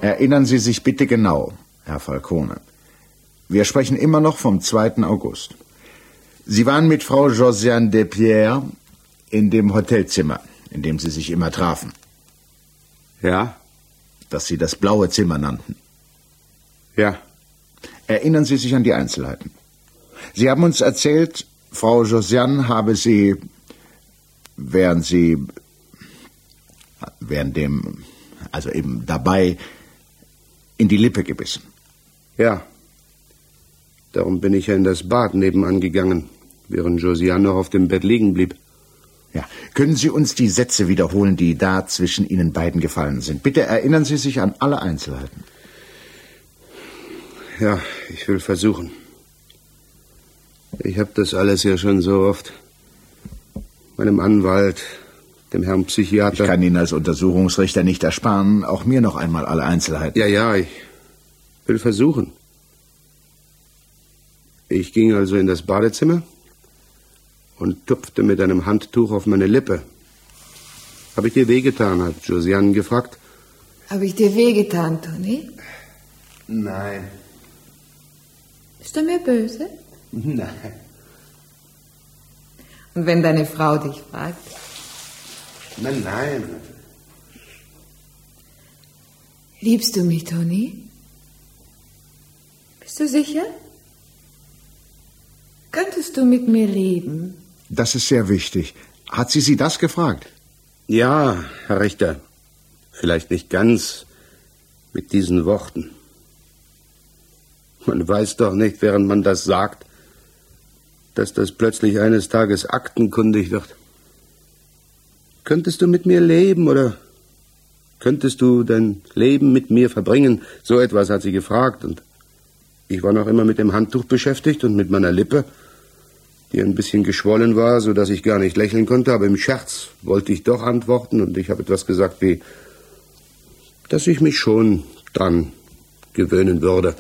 Erinnern Sie sich bitte genau, Herr Falcone. Wir sprechen immer noch vom 2. August. Sie waren mit Frau Josiane Despierres in dem Hotelzimmer, in dem Sie sich immer trafen. Ja? Das Sie das blaue Zimmer nannten. Ja. Erinnern Sie sich an die Einzelheiten. Sie haben uns erzählt, Frau Josiane habe Sie, während dabei, in die Lippe gebissen. Ja. Darum bin ich ja in das Bad nebenan gegangen, während Josiane noch auf dem Bett liegen blieb. Ja. Können Sie uns die Sätze wiederholen, die da zwischen Ihnen beiden gefallen sind? Bitte erinnern Sie sich an alle Einzelheiten. Ja, ich will versuchen. Ich habe das alles ja schon so oft meinem Anwalt, dem Herrn Psychiater... Ich kann Ihnen als Untersuchungsrichter nicht ersparen, auch mir noch einmal alle Einzelheiten. Ja, ich will versuchen. Ich ging also in das Badezimmer und tupfte mit einem Handtuch auf meine Lippe. Habe ich dir wehgetan, hat Josiane gefragt. Habe ich dir wehgetan, Toni? Nein. Bist du mir böse? Nein. Und wenn deine Frau dich fragt? Nein. Liebst du mich, Toni? Bist du sicher? Könntest du mit mir leben? Das ist sehr wichtig. Hat sie das gefragt? Ja, Herr Richter. Vielleicht nicht ganz mit diesen Worten. Man weiß doch nicht, während man das sagt, dass das plötzlich eines Tages aktenkundig wird. Könntest du mit mir leben oder könntest du dein Leben mit mir verbringen? So etwas hat sie gefragt und ich war noch immer mit dem Handtuch beschäftigt und mit meiner Lippe, die ein bisschen geschwollen war, so dass ich gar nicht lächeln konnte, aber im Scherz wollte ich doch antworten und ich habe etwas gesagt wie, dass ich mich schon dran gewöhnen würde.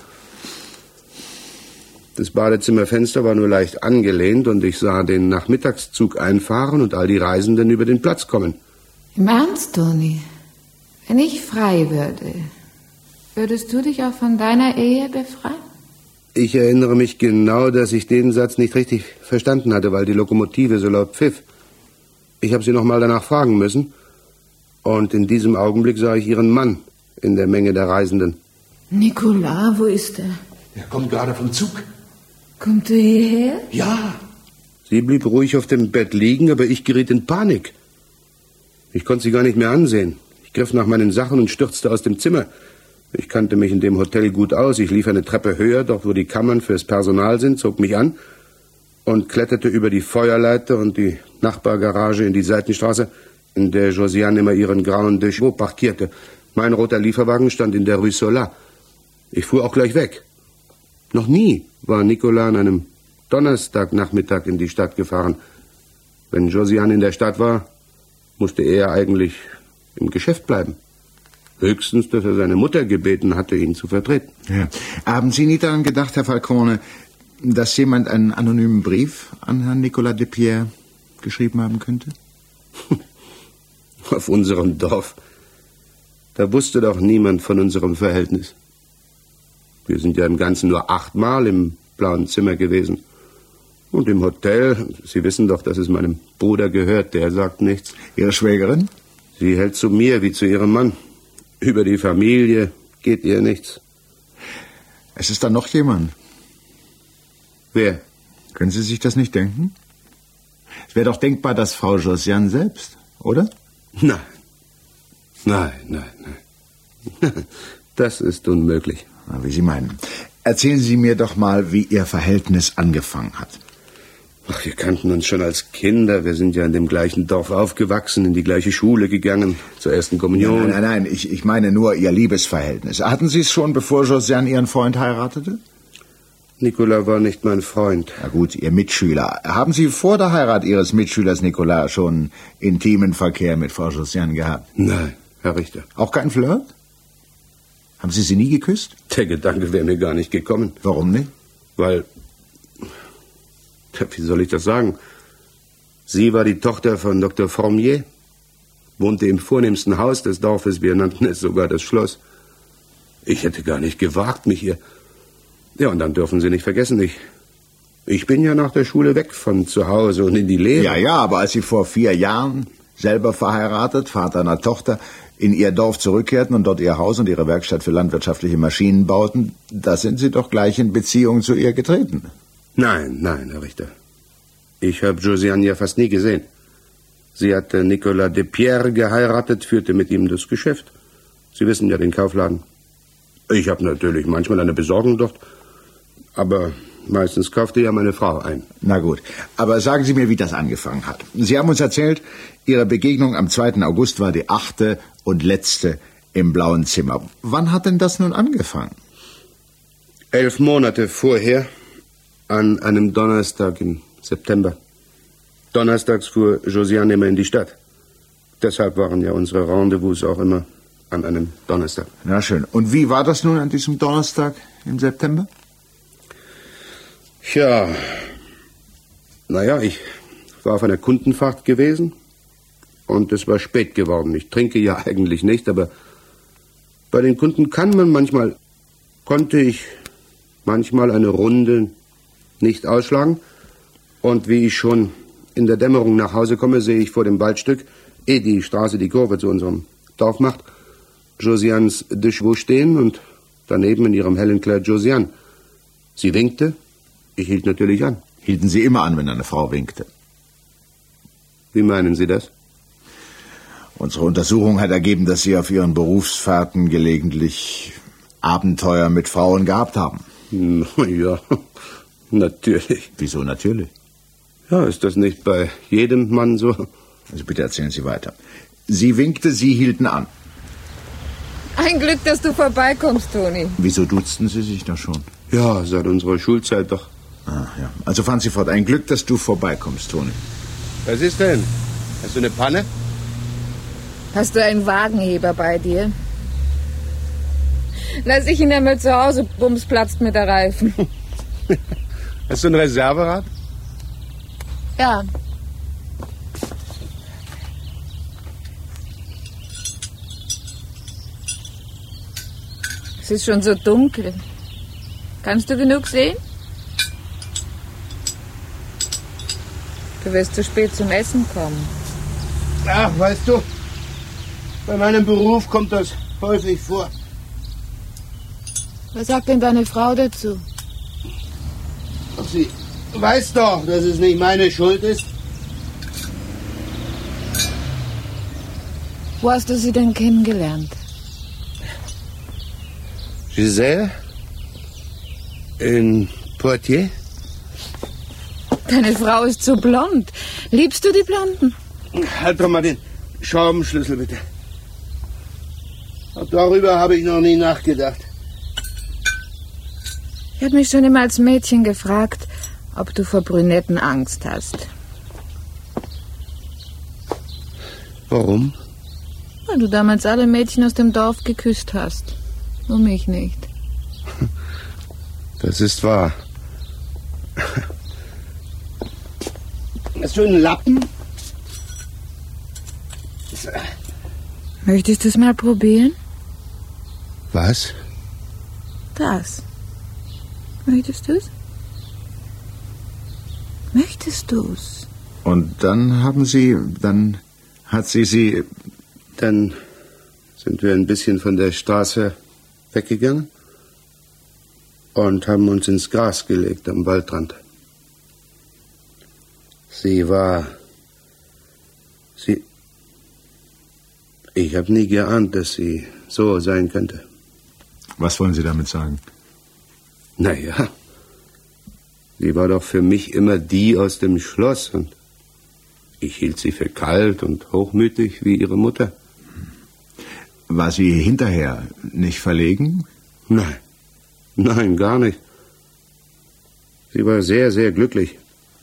Das Badezimmerfenster war nur leicht angelehnt und ich sah den Nachmittagszug einfahren und all die Reisenden über den Platz kommen. Im Ernst, Toni? Wenn ich frei würde, würdest du dich auch von deiner Ehe befreien? Ich erinnere mich genau, dass ich den Satz nicht richtig verstanden hatte, weil die Lokomotive so laut pfiff. Ich habe sie noch mal danach fragen müssen und in diesem Augenblick sah ich ihren Mann in der Menge der Reisenden. Nicolas, wo ist er? Er kommt gerade vom Zug. Kommt er hierher? Ja. Sie blieb ruhig auf dem Bett liegen, aber ich geriet in Panik. Ich konnte sie gar nicht mehr ansehen. Ich griff nach meinen Sachen und stürzte aus dem Zimmer. Ich kannte mich in dem Hotel gut aus. Ich lief eine Treppe höher, dort wo die Kammern fürs Personal sind, zog mich an und kletterte über die Feuerleiter und die Nachbargarage in die Seitenstraße, in der Josiane immer ihren grauen de Chevaux parkierte. Mein roter Lieferwagen stand in der Rue Sola. Ich fuhr auch gleich weg. Noch nie war Nicolas an einem Donnerstagnachmittag in die Stadt gefahren. Wenn Josiane in der Stadt war, musste er eigentlich im Geschäft bleiben. Höchstens, dass er seine Mutter gebeten hatte, ihn zu vertreten. Ja. Haben Sie nie daran gedacht, Herr Falcone, dass jemand einen anonymen Brief an Herrn Nicolas Despierres geschrieben haben könnte? Auf unserem Dorf. Da wusste doch niemand von unserem Verhältnis. Wir sind ja im Ganzen nur 8 Mal im blauen Zimmer gewesen. Und im Hotel, Sie wissen doch, dass es meinem Bruder gehört, der sagt nichts. Ihre Schwägerin? Sie hält zu mir wie zu ihrem Mann. Über die Familie geht ihr nichts. Es ist da noch jemand. Wer? Können Sie sich das nicht denken? Es wäre doch denkbar, dass Frau Josiane selbst, oder? Nein. Das ist unmöglich. Na, wie Sie meinen. Erzählen Sie mir doch mal, wie Ihr Verhältnis angefangen hat. Ach, wir kannten uns schon als Kinder. Wir sind ja in dem gleichen Dorf aufgewachsen, in die gleiche Schule gegangen, zur ersten Kommunion. Nein, ich meine nur Ihr Liebesverhältnis. Hatten Sie es schon, bevor Josiane Ihren Freund heiratete? Nicolas war nicht mein Freund. Na gut, Ihr Mitschüler. Haben Sie vor der Heirat Ihres Mitschülers Nicolas schon intimen Verkehr mit Frau Josiane gehabt? Nein, Herr Richter. Auch kein Flirt? Haben Sie nie geküsst? Der Gedanke wäre mir gar nicht gekommen. Warum nicht? Weil, wie soll ich das sagen? Sie war die Tochter von Dr. Formier, wohnte im vornehmsten Haus des Dorfes, wir nannten es sogar das Schloss. Ich hätte gar nicht gewagt, mich ihr... Ja, und dann dürfen Sie nicht vergessen, ich bin ja nach der Schule weg von zu Hause und in die Lehre. Ja, aber als Sie vor 4 Jahren, selber verheiratet, Vater einer Tochter, in Ihr Dorf zurückkehrten und dort Ihr Haus und Ihre Werkstatt für landwirtschaftliche Maschinen bauten, da sind Sie doch gleich in Beziehung zu ihr getreten. Nein, Herr Richter. Ich habe Josiane ja fast nie gesehen. Sie hatte Nicolas de Pierre geheiratet, führte mit ihm das Geschäft. Sie wissen ja den Kaufladen. Ich habe natürlich manchmal eine Besorgung dort, aber meistens kaufte ja meine Frau ein. Na gut, aber sagen Sie mir, wie das angefangen hat. Sie haben uns erzählt, Ihre Begegnung am 2. August war die 8. und letzte im Blauen Zimmer. Wann hat denn das nun angefangen? 11 Monate vorher, an einem Donnerstag im September. Donnerstags fuhr Josiane immer in die Stadt. Deshalb waren ja unsere Rendezvous auch immer an einem Donnerstag. Na schön. Und wie war das nun an diesem Donnerstag im September? Tja, ich war auf einer Kundenfahrt gewesen und es war spät geworden. Ich trinke ja eigentlich nicht, aber bei den Kunden konnte ich manchmal eine Runde nicht ausschlagen. Und wie ich schon in der Dämmerung nach Hause komme, sehe ich vor dem Waldstück, ehe die Straße die Kurve zu unserem Dorf macht, Josianes de Chevaux stehen und daneben in ihrem hellen Kleid Josiane. Sie winkte, ich hielt natürlich an. Hielten Sie immer an, wenn eine Frau winkte? Wie meinen Sie das? Unsere Untersuchung hat ergeben, dass Sie auf Ihren Berufsfahrten gelegentlich Abenteuer mit Frauen gehabt haben. Ja, natürlich. Wieso natürlich? Ja, ist das nicht bei jedem Mann so? Also bitte erzählen Sie weiter. Sie winkte, Sie hielten an. Ein Glück, dass du vorbeikommst, Toni. Wieso duzten Sie sich da schon? Ja, seit unserer Schulzeit doch. Ah, ja. Also fahren Sie fort. Ein Glück, dass du vorbeikommst, Toni. Was ist denn? Hast du eine Panne? Hast du einen Wagenheber bei dir? Lass ich ihn einmal zu Hause, bums platzt mir der Reifen. Hast du ein Reserverad? Ja. Es ist schon so dunkel. Kannst du genug sehen? Du wirst zu spät zum Essen kommen. Ach, weißt du, bei meinem Beruf kommt das häufig vor. Was sagt denn deine Frau dazu? Ach, sie weiß doch, dass es nicht meine Schuld ist. Wo hast du sie denn kennengelernt? Giselle? In Poitiers? Deine Frau ist so blond. Liebst du die Blonden? Halt doch mal den Schraubenschlüssel, bitte. Auch darüber habe ich noch nie nachgedacht. Ich habe mich schon immer als Mädchen gefragt, ob du vor Brünetten Angst hast. Warum? Weil du damals alle Mädchen aus dem Dorf geküsst hast. Nur mich nicht. Das ist wahr. Hast du einen Lappen? Möchtest du es mal probieren? Was? Das. Möchtest du es? Möchtest du es? Und dann hat sie... Dann sind wir ein bisschen von der Straße weggegangen und haben uns ins Gras gelegt am Waldrand. Ich habe nie geahnt, dass sie so sein könnte. Was wollen Sie damit sagen? Naja, sie war doch für mich immer die aus dem Schloss und ich hielt sie für kalt und hochmütig wie ihre Mutter. War sie hinterher nicht verlegen? Nein, gar nicht. Sie war sehr, sehr glücklich.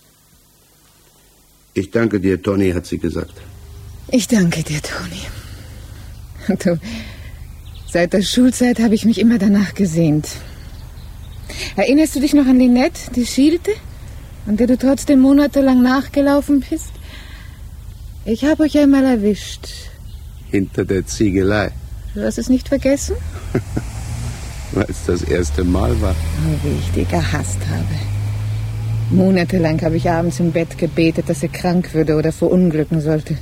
Ich danke dir, Toni, hat sie gesagt. Ich danke dir, Toni. Du, seit der Schulzeit habe ich mich immer danach gesehnt. Erinnerst du dich noch an Lynette, die schielte, an der du trotzdem monatelang nachgelaufen bist? Ich habe euch einmal erwischt. Hinter der Ziegelei. Du hast es nicht vergessen? weil es das erste Mal war. Oh, wie ich die gehasst habe. Monatelang habe ich abends im Bett gebetet, dass sie krank würde oder verunglücken sollte.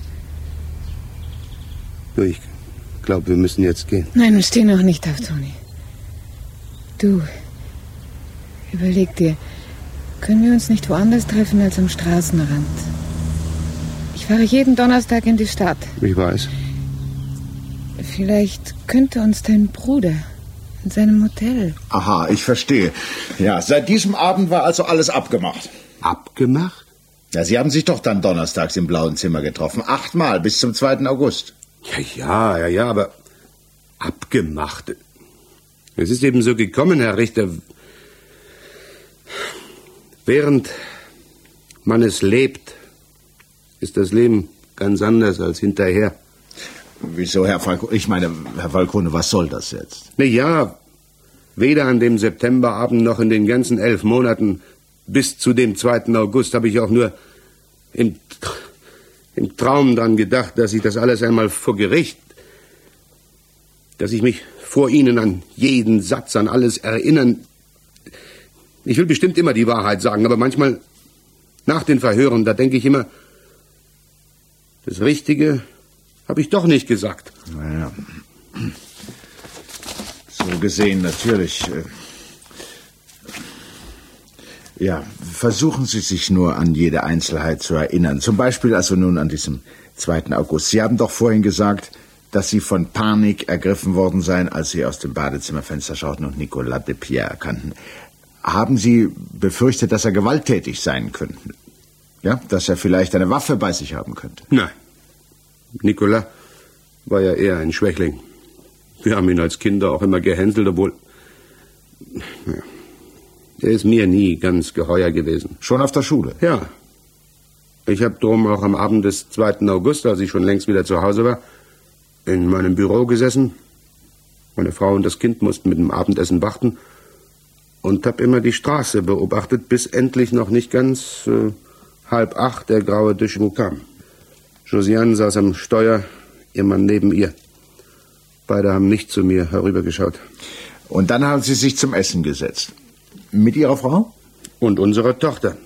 Du, ich glaube, wir müssen jetzt gehen. Nein, steh noch nicht auf, Toni. Du, überleg dir, können wir uns nicht woanders treffen als am Straßenrand? Ich fahre jeden Donnerstag in die Stadt. Ich weiß. Vielleicht könnte uns dein Bruder in seinem Hotel... Aha, ich verstehe. Ja, seit diesem Abend war also alles abgemacht. Abgemacht? Ja, Sie haben sich doch dann donnerstags im Blauen Zimmer getroffen. 8-mal bis zum 2. August. Ja, aber abgemacht. Es ist eben so gekommen, Herr Richter. Während man es lebt, ist das Leben ganz anders als hinterher. Wieso, Herr Falcone? Ich meine, Herr Falcone, was soll das jetzt? Na ja, weder an dem Septemberabend noch in den ganzen 11 Monaten bis zu dem 2. August habe ich auch nur im Traum dran gedacht, dass ich das alles einmal vor Gericht, dass ich mich vor Ihnen an jeden Satz, an alles erinnern. Ich will bestimmt immer die Wahrheit sagen, aber manchmal nach den Verhören, da denke ich immer, das Richtige habe ich doch nicht gesagt. Naja, so gesehen natürlich. Ja, versuchen Sie sich nur an jede Einzelheit zu erinnern. Zum Beispiel also nun an diesem 2. August. Sie haben doch vorhin gesagt, dass Sie von Panik ergriffen worden seien, als Sie aus dem Badezimmerfenster schauten und Nicolas de Pierre erkannten. Haben Sie befürchtet, dass er gewalttätig sein könnte? Ja, dass er vielleicht eine Waffe bei sich haben könnte? Nein. Nicolas war ja eher ein Schwächling. Wir haben ihn als Kinder auch immer gehänselt, obwohl... Ja, er ist mir nie ganz geheuer gewesen. Schon auf der Schule? Ja. Ich habe drum auch am Abend des 2. August, als ich schon längst wieder zu Hause war, in meinem Büro gesessen. Meine Frau und das Kind mussten mit dem Abendessen warten und habe immer die Straße beobachtet, bis endlich noch nicht ganz 7:30 der graue Duschmu kam. Josiane saß am Steuer, ihr Mann neben ihr. Beide haben nicht zu mir herübergeschaut. Und dann haben Sie sich zum Essen gesetzt. Mit Ihrer Frau? Und unserer Tochter.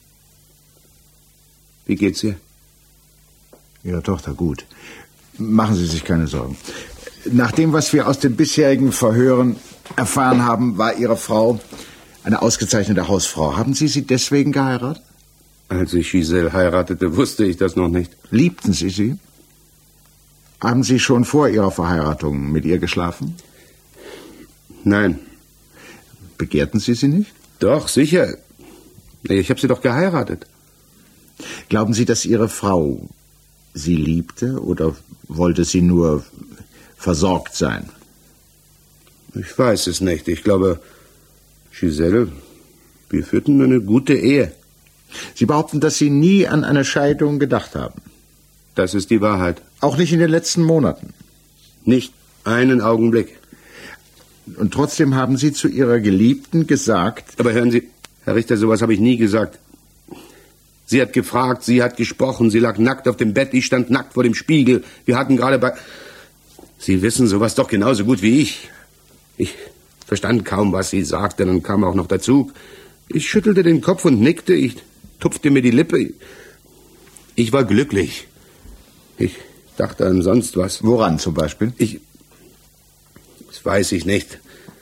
Wie geht's ihr? Ihrer Tochter gut. Machen Sie sich keine Sorgen. Nach dem, was wir aus den bisherigen Verhören erfahren haben, war Ihre Frau eine ausgezeichnete Hausfrau. Haben Sie sie deswegen geheiratet? Als ich Giselle heiratete, wusste ich das noch nicht. Liebten Sie sie? Haben Sie schon vor Ihrer Verheiratung mit ihr geschlafen? Nein. Begehrten Sie sie nicht? Doch, sicher. Ich habe sie doch geheiratet. Glauben Sie, dass Ihre Frau Sie liebte oder wollte sie nur versorgt sein? Ich weiß es nicht. Ich glaube, Giselle, wir führten eine gute Ehe. Sie behaupten, dass Sie nie an eine Scheidung gedacht haben. Das ist die Wahrheit. Auch nicht in den letzten Monaten? Nicht einen Augenblick. Und trotzdem haben Sie zu Ihrer Geliebten gesagt... Aber hören Sie, Herr Richter, sowas habe ich nie gesagt. Sie hat gefragt, sie hat gesprochen, sie lag nackt auf dem Bett, ich stand nackt vor dem Spiegel. Wir hatten gerade bei... Sie wissen sowas doch genauso gut wie ich. Ich verstand kaum, was sie sagte, dann kam auch noch der Zug. Ich schüttelte den Kopf und nickte, ich tupfte mir die Lippe. Ich war glücklich. Ich dachte an sonst was. Woran zum Beispiel? Das weiß ich nicht.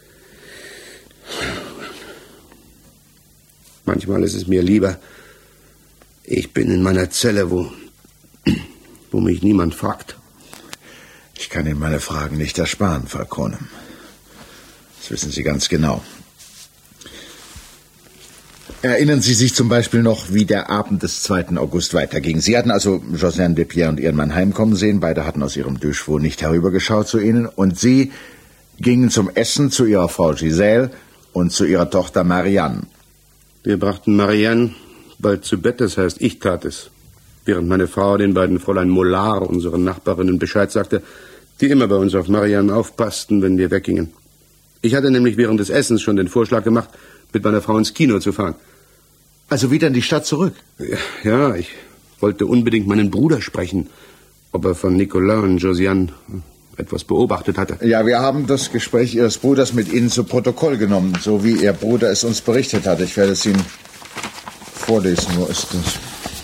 Manchmal ist es mir lieber, ich bin in meiner Zelle, wo mich niemand fragt. Ich kann Ihnen meine Fragen nicht ersparen, Falcone. Das wissen Sie ganz genau. Erinnern Sie sich zum Beispiel noch, wie der Abend des 2. August weiterging? Sie hatten also Josiane de Pierre und ihren Mann heimkommen sehen. Beide hatten aus ihrem Duschwo nicht herübergeschaut zu Ihnen. Und Sie gingen zum Essen zu Ihrer Frau Giselle und zu Ihrer Tochter Marianne. Wir brachten Marianne bald zu Bett, das heißt, ich tat es. Während meine Frau den beiden Fräulein Mollard, unseren Nachbarinnen, Bescheid sagte, die immer bei uns auf Marianne aufpassten, wenn wir weggingen. Ich hatte nämlich während des Essens schon den Vorschlag gemacht, mit meiner Frau ins Kino zu fahren. Also wieder in die Stadt zurück? Ja, ich wollte unbedingt meinen Bruder sprechen, ob er von Nicolas und Josiane etwas beobachtet hatte. Ja, wir haben das Gespräch Ihres Bruders mit Ihnen zu Protokoll genommen, so wie Ihr Bruder es uns berichtet hat. Ich werde es Ihnen vorlesen. Wo ist das?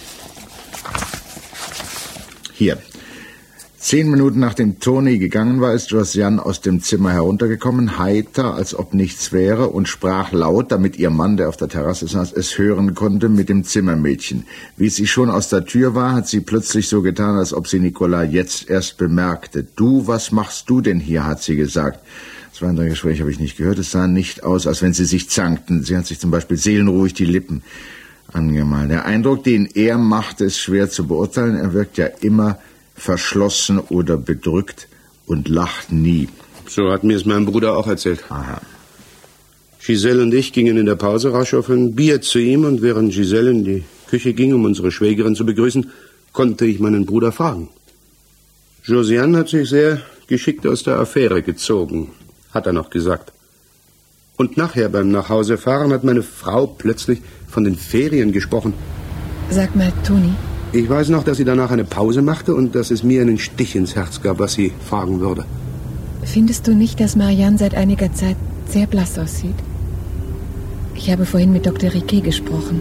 Hier. 10 Minuten nachdem Toni gegangen war, ist Josiane aus dem Zimmer heruntergekommen, heiter, als ob nichts wäre, und sprach laut, damit ihr Mann, der auf der Terrasse saß, es hören konnte, mit dem Zimmermädchen. Wie sie schon aus der Tür war, hat sie plötzlich so getan, als ob sie Nicolas jetzt erst bemerkte. »Du, was machst du denn hier?« hat sie gesagt. Das weitere Gespräch habe ich nicht gehört. Es sah nicht aus, als wenn sie sich zankten. Sie hat sich zum Beispiel seelenruhig die Lippen angemalt. Der Eindruck, den er machte, ist schwer zu beurteilen. Er wirkt ja immer verschlossen oder bedrückt und lacht nie. So hat mir es mein Bruder auch erzählt. Aha. Giselle und ich gingen in der Pause rasch auf ein Bier zu ihm, und während Giselle in die Küche ging, um unsere Schwägerin zu begrüßen, konnte ich meinen Bruder fragen. Josiane hat sich sehr geschickt aus der Affäre gezogen, hat er noch gesagt. Und nachher beim Nachhausefahren hat meine Frau plötzlich von den Ferien gesprochen. Sag mal, Toni. Ich weiß noch, dass sie danach eine Pause machte und dass es mir einen Stich ins Herz gab, was sie fragen würde. Findest du nicht, dass Marianne seit einiger Zeit sehr blass aussieht? Ich habe vorhin mit Dr. Riquet gesprochen.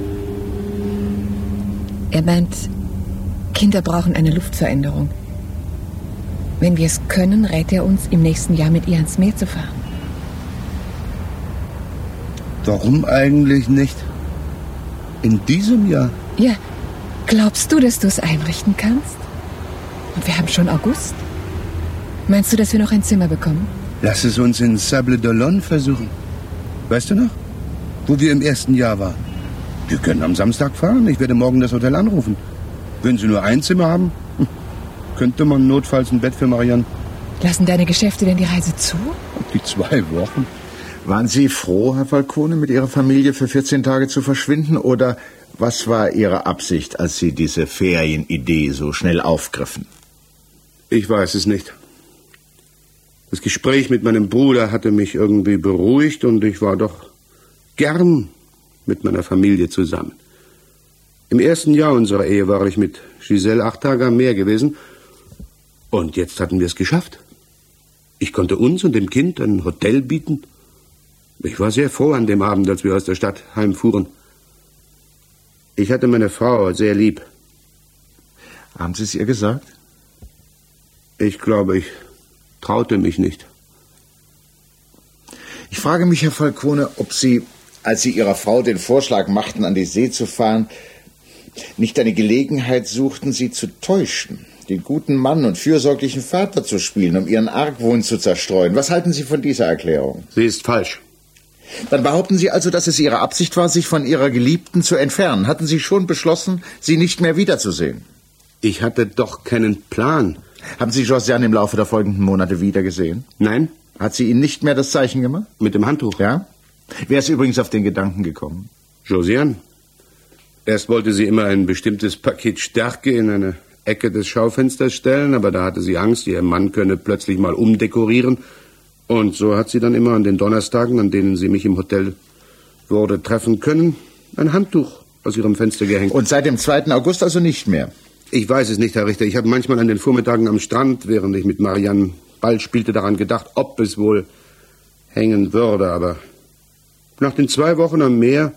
Er meint, Kinder brauchen eine Luftveränderung. Wenn wir es können, rät er uns, im nächsten Jahr mit ihr ans Meer zu fahren. Warum eigentlich nicht? In diesem Jahr? Ja. Glaubst du, dass du es einrichten kannst? Und wir haben schon August. Meinst du, dass wir noch ein Zimmer bekommen? Lass es uns in Sable d'Olonne versuchen. Weißt du noch? Wo wir im ersten Jahr waren. Wir können am Samstag fahren. Ich werde morgen das Hotel anrufen. Wenn Sie nur ein Zimmer haben, könnte man notfalls ein Bett für Marianne. Lassen deine Geschäfte denn die Reise zu? Die 2 Wochen. Waren Sie froh, Herr Falcone, mit Ihrer Familie für 14 Tage zu verschwinden, oder was war Ihre Absicht, als Sie diese Ferienidee so schnell aufgriffen? Ich weiß es nicht. Das Gespräch mit meinem Bruder hatte mich irgendwie beruhigt, und ich war doch gern mit meiner Familie zusammen. Im ersten Jahr unserer Ehe war ich mit Giselle 8 Tage am Meer gewesen, und jetzt hatten wir es geschafft. Ich konnte uns und dem Kind ein Hotel bieten. Ich war sehr froh an dem Abend, als wir aus der Stadt heimfuhren. Ich hatte meine Frau sehr lieb. Haben Sie es ihr gesagt? Ich glaube, ich traute mich nicht. Ich frage mich, Herr Falcone, ob Sie, als Sie Ihrer Frau den Vorschlag machten, an die See zu fahren, nicht eine Gelegenheit suchten, sie zu täuschen, den guten Mann und fürsorglichen Vater zu spielen, um Ihren Argwohn zu zerstreuen. Was halten Sie von dieser Erklärung? Sie ist falsch. Dann behaupten Sie also, dass es Ihre Absicht war, sich von Ihrer Geliebten zu entfernen. Hatten Sie schon beschlossen, sie nicht mehr wiederzusehen? Ich hatte doch keinen Plan. Haben Sie Josiane im Laufe der folgenden Monate wiedergesehen? Nein. Hat sie Ihnen nicht mehr das Zeichen gemacht? Mit dem Handtuch. Ja? Wer ist übrigens auf den Gedanken gekommen? Josiane. Erst wollte sie immer ein bestimmtes Paket Stärke in eine Ecke des Schaufensters stellen, aber da hatte sie Angst, ihr Mann könne plötzlich mal umdekorieren. Und so hat sie dann immer an den Donnerstagen, an denen sie mich im Hotel würde treffen können, ein Handtuch aus ihrem Fenster gehängt. Und seit dem 2. August also nicht mehr? Ich weiß es nicht, Herr Richter. Ich habe manchmal an den Vormittagen am Strand, während ich mit Marianne Ball spielte, daran gedacht, ob es wohl hängen würde. Aber nach den 2 Wochen am Meer,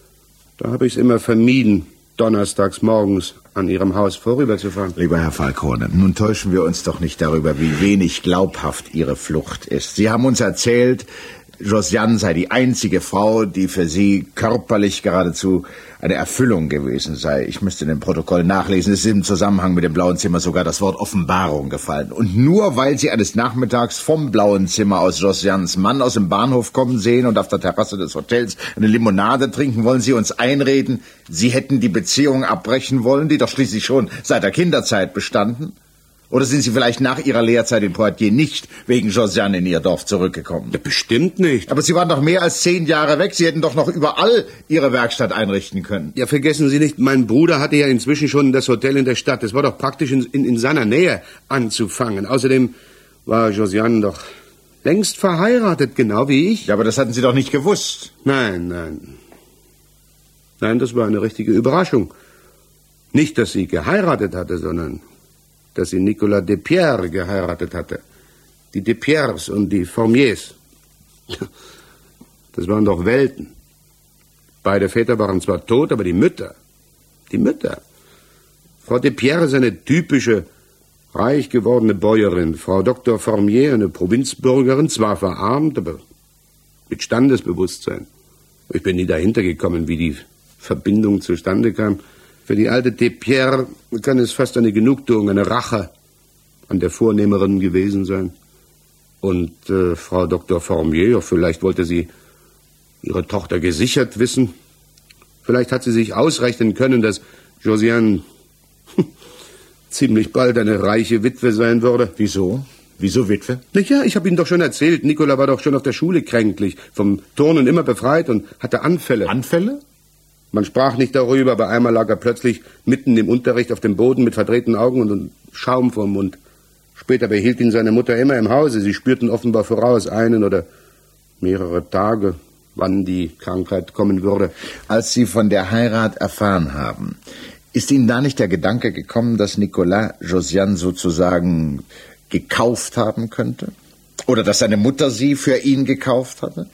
da habe ich es immer vermieden, donnerstags morgens an Ihrem Haus vorüberzufahren. Lieber Herr Falcone, nun täuschen wir uns doch nicht darüber, wie wenig glaubhaft Ihre Flucht ist. Sie haben uns erzählt, Josiane sei die einzige Frau, die für Sie körperlich geradezu eine Erfüllung gewesen sei. Ich müsste in dem Protokoll nachlesen, es ist im Zusammenhang mit dem Blauen Zimmer sogar das Wort Offenbarung gefallen. Und nur weil Sie eines Nachmittags vom Blauen Zimmer aus Josianes Mann aus dem Bahnhof kommen sehen und auf der Terrasse des Hotels eine Limonade trinken, wollen Sie uns einreden, Sie hätten die Beziehung abbrechen wollen, die doch schließlich schon seit der Kinderzeit bestanden? Oder sind Sie vielleicht nach Ihrer Lehrzeit in Poitiers nicht wegen Josiane in Ihr Dorf zurückgekommen? Ja, bestimmt nicht. Aber Sie waren doch mehr als 10 Jahre weg. Sie hätten doch noch überall Ihre Werkstatt einrichten können. Ja, vergessen Sie nicht, mein Bruder hatte ja inzwischen schon das Hotel in der Stadt. Es war doch praktisch in seiner Nähe anzufangen. Außerdem war Josiane doch längst verheiratet, genau wie ich. Ja, aber das hatten Sie doch nicht gewusst. Nein, das war eine richtige Überraschung. Nicht, dass sie geheiratet hatte, sondern dass sie Nicolas Despierres geheiratet hatte. Die de Pierres und die Formiers. Das waren doch Welten. Beide Väter waren zwar tot, aber die Mütter. Frau de Pierre ist eine typische, reich gewordene Bäuerin. Frau Dr. Formier, eine Provinzbürgerin, zwar verarmt, aber mit Standesbewusstsein. Ich bin nie dahinter gekommen, wie die Verbindung zustande kam. Für die alte de Pierre kann es fast eine Genugtuung, eine Rache an der Vornehmerin gewesen sein. Und Frau Dr. Formier, vielleicht wollte sie ihre Tochter gesichert wissen. Vielleicht hat sie sich ausrechnen können, dass Josiane ziemlich bald eine reiche Witwe sein würde. Wieso? Wieso Witwe? Na ja, ich habe Ihnen doch schon erzählt, Nicola war doch schon auf der Schule kränklich, vom Turnen immer befreit und hatte Anfälle. Anfälle? Man sprach nicht darüber, aber einmal lag er plötzlich mitten im Unterricht auf dem Boden mit verdrehten Augen und Schaum vor dem Mund. Später behielt ihn seine Mutter immer im Hause. Sie spürten offenbar voraus, einen oder mehrere Tage, wann die Krankheit kommen würde. Als Sie von der Heirat erfahren haben, ist Ihnen da nicht der Gedanke gekommen, dass Nicolas Josiane sozusagen gekauft haben könnte? Oder dass seine Mutter sie für ihn gekauft hatte?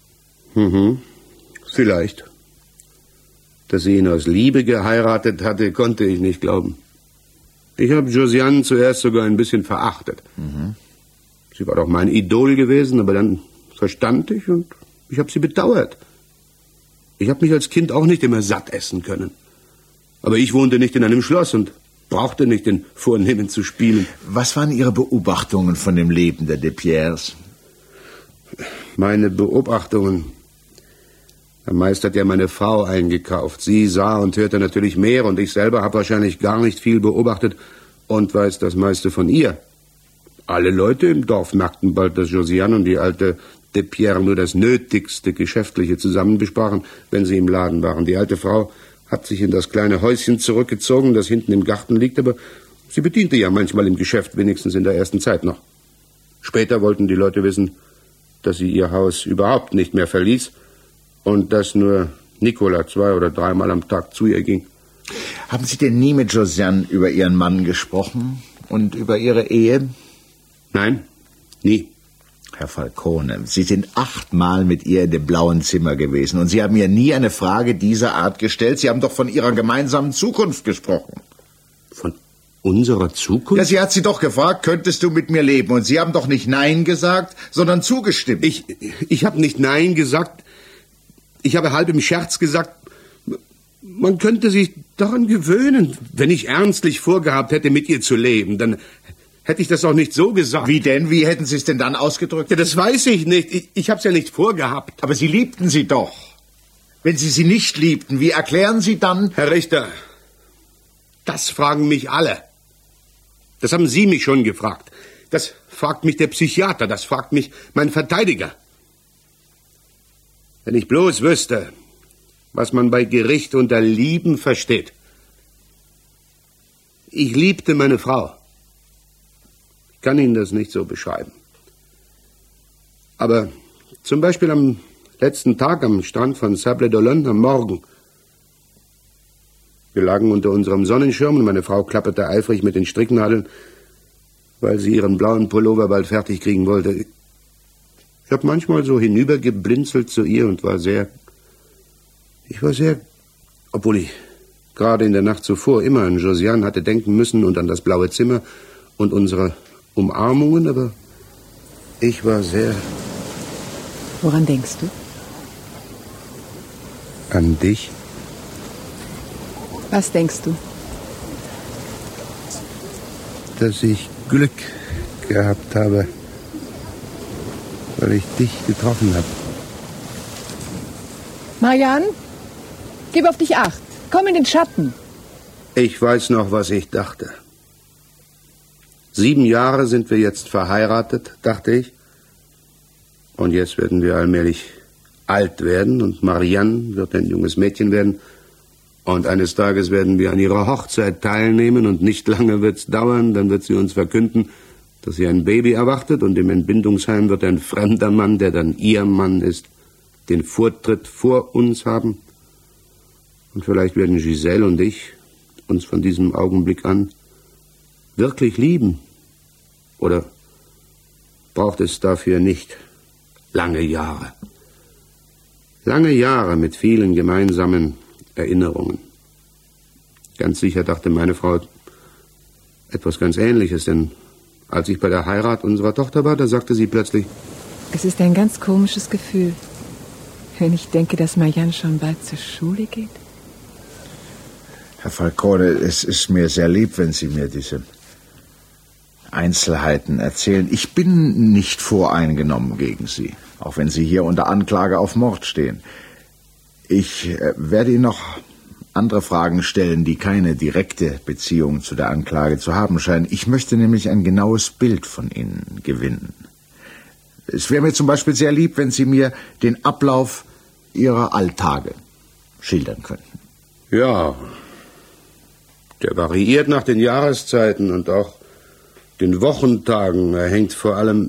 Vielleicht. Dass sie ihn aus Liebe geheiratet hatte, konnte ich nicht glauben. Ich habe Josiane zuerst sogar ein bisschen verachtet. Sie war doch mein Idol gewesen, aber dann verstand ich und ich habe sie bedauert. Ich habe mich als Kind auch nicht immer satt essen können. Aber ich wohnte nicht in einem Schloss und brauchte nicht den Vornehmen zu spielen. Was waren Ihre Beobachtungen von dem Leben der de Pierres? Meine Beobachtungen? Meist hat ja meine Frau eingekauft. Sie sah und hörte natürlich mehr und ich selber habe wahrscheinlich gar nicht viel beobachtet und weiß das meiste von ihr. Alle Leute im Dorf merkten bald, dass Josiane und die alte de Pierre nur das nötigste Geschäftliche zusammen besprachen, wenn sie im Laden waren. Die alte Frau hat sich in das kleine Häuschen zurückgezogen, das hinten im Garten liegt, aber sie bediente ja manchmal im Geschäft, wenigstens in der ersten Zeit noch. Später wollten die Leute wissen, dass sie ihr Haus überhaupt nicht mehr verließ und dass nur Nicola 2 oder 3 Mal am Tag zu ihr ging. Haben Sie denn nie mit Josiane über Ihren Mann gesprochen und über Ihre Ehe? Nein, nie. Herr Falcone, Sie sind 8 Mal mit ihr in dem blauen Zimmer gewesen und Sie haben ihr nie eine Frage dieser Art gestellt. Sie haben doch von Ihrer gemeinsamen Zukunft gesprochen. Von unserer Zukunft? Ja, sie hat Sie doch gefragt, könntest du mit mir leben? Und Sie haben doch nicht Nein gesagt, sondern zugestimmt. Ich habe nicht Nein gesagt. Ich habe halb im Scherz gesagt, man könnte sich daran gewöhnen. Wenn ich ernstlich vorgehabt hätte, mit ihr zu leben, dann hätte ich das auch nicht so gesagt. Wie denn? Wie hätten Sie es denn dann ausgedrückt? Ja, das weiß ich nicht. Ich habe es ja nicht vorgehabt. Aber Sie liebten sie doch. Wenn Sie sie nicht liebten, wie erklären Sie dann? Herr Richter, das fragen mich alle. Das haben Sie mich schon gefragt. Das fragt mich der Psychiater, das fragt mich mein Verteidiger. Wenn ich bloß wüsste, was man bei Gericht unter Lieben versteht. Ich liebte meine Frau. Ich kann Ihnen das nicht so beschreiben. Aber zum Beispiel am letzten Tag am Strand von Sable d'Olonne am Morgen. Wir lagen unter unserem Sonnenschirm und meine Frau klapperte eifrig mit den Stricknadeln, weil sie ihren blauen Pullover bald fertig kriegen wollte. Ich habe manchmal so hinübergeblinzelt zu ihr und war sehr, obwohl ich gerade in der Nacht zuvor immer an Josiane hatte denken müssen und an das blaue Zimmer und unsere Umarmungen, aber ich war sehr... Woran denkst du? An dich. Was denkst du? Dass ich Glück gehabt habe, weil ich dich getroffen habe. Marianne, gib auf dich Acht. Komm in den Schatten. Ich weiß noch, was ich dachte. 7 Jahre sind wir jetzt verheiratet, dachte ich. Und jetzt werden wir allmählich alt werden und Marianne wird ein junges Mädchen werden. Und eines Tages werden wir an ihrer Hochzeit teilnehmen und nicht lange wird's dauern, dann wird sie uns verkünden, dass sie ein Baby erwartet und im Entbindungsheim wird ein fremder Mann, der dann ihr Mann ist, den Vortritt vor uns haben. Und vielleicht werden Giselle und ich uns von diesem Augenblick an wirklich lieben. Oder braucht es dafür nicht lange Jahre. Lange Jahre mit vielen gemeinsamen Erinnerungen. Ganz sicher dachte meine Frau etwas ganz Ähnliches, denn als ich bei der Heirat unserer Tochter war, da sagte sie plötzlich: Es ist ein ganz komisches Gefühl, wenn ich denke, dass Marianne schon bald zur Schule geht. Herr Falcone, es ist mir sehr lieb, wenn Sie mir diese Einzelheiten erzählen. Ich bin nicht voreingenommen gegen Sie, auch wenn Sie hier unter Anklage auf Mord stehen. Ich werde Ihnen noch andere Fragen stellen, die keine direkte Beziehung zu der Anklage zu haben scheinen. Ich möchte nämlich ein genaues Bild von Ihnen gewinnen. Es wäre mir zum Beispiel sehr lieb, wenn Sie mir den Ablauf Ihrer Alltage schildern könnten. Ja, der variiert nach den Jahreszeiten und auch den Wochentagen. Er hing vor allem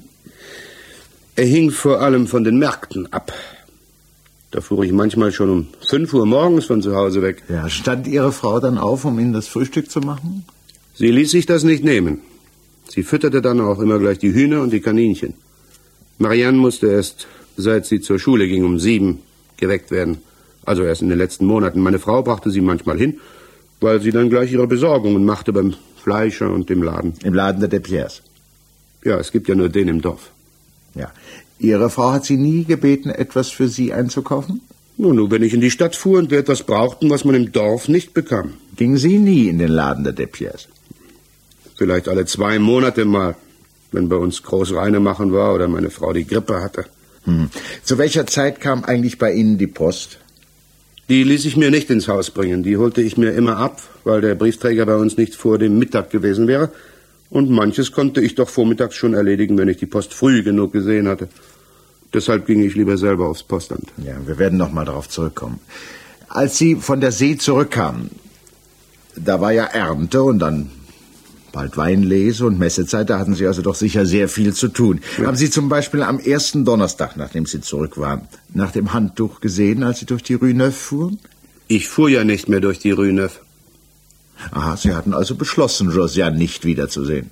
von den Märkten ab. Da fuhr ich manchmal schon um 5 Uhr morgens von zu Hause weg. Ja, stand Ihre Frau dann auf, um Ihnen das Frühstück zu machen? Sie ließ sich das nicht nehmen. Sie fütterte dann auch immer gleich die Hühner und die Kaninchen. Marianne musste erst, seit sie zur Schule ging, um 7 geweckt werden. Also erst in den letzten Monaten. Meine Frau brachte sie manchmal hin, weil sie dann gleich ihre Besorgungen machte beim Fleischer und dem Laden. Im Laden der Depierres? Ja, es gibt ja nur den im Dorf. Ja. Ihre Frau hat Sie nie gebeten, etwas für Sie einzukaufen? Nur wenn ich in die Stadt fuhr und wir etwas brauchten, was man im Dorf nicht bekam. Gingen Sie nie in den Laden der Depierres? Vielleicht alle 2 Monate mal, wenn bei uns groß Reinemachen war oder meine Frau die Grippe hatte. Zu welcher Zeit kam eigentlich bei Ihnen die Post? Die ließ ich mir nicht ins Haus bringen. Die holte ich mir immer ab, weil der Briefträger bei uns nicht vor dem Mittag gewesen wäre. Und manches konnte ich doch vormittags schon erledigen, wenn ich die Post früh genug gesehen hatte. Deshalb ging ich lieber selber aufs Postamt. Ja, wir werden noch mal darauf zurückkommen. Als Sie von der See zurückkamen, da war ja Ernte und dann bald Weinlese und Messezeit, da hatten Sie also doch sicher sehr viel zu tun. Ja. Haben Sie zum Beispiel am ersten Donnerstag, nachdem Sie zurück waren, nach dem Handtuch gesehen, als Sie durch die Rue Neuve fuhren? Ich fuhr ja nicht mehr durch die Rue Neuve. Aha, Sie hatten also beschlossen, Josiane nicht wiederzusehen.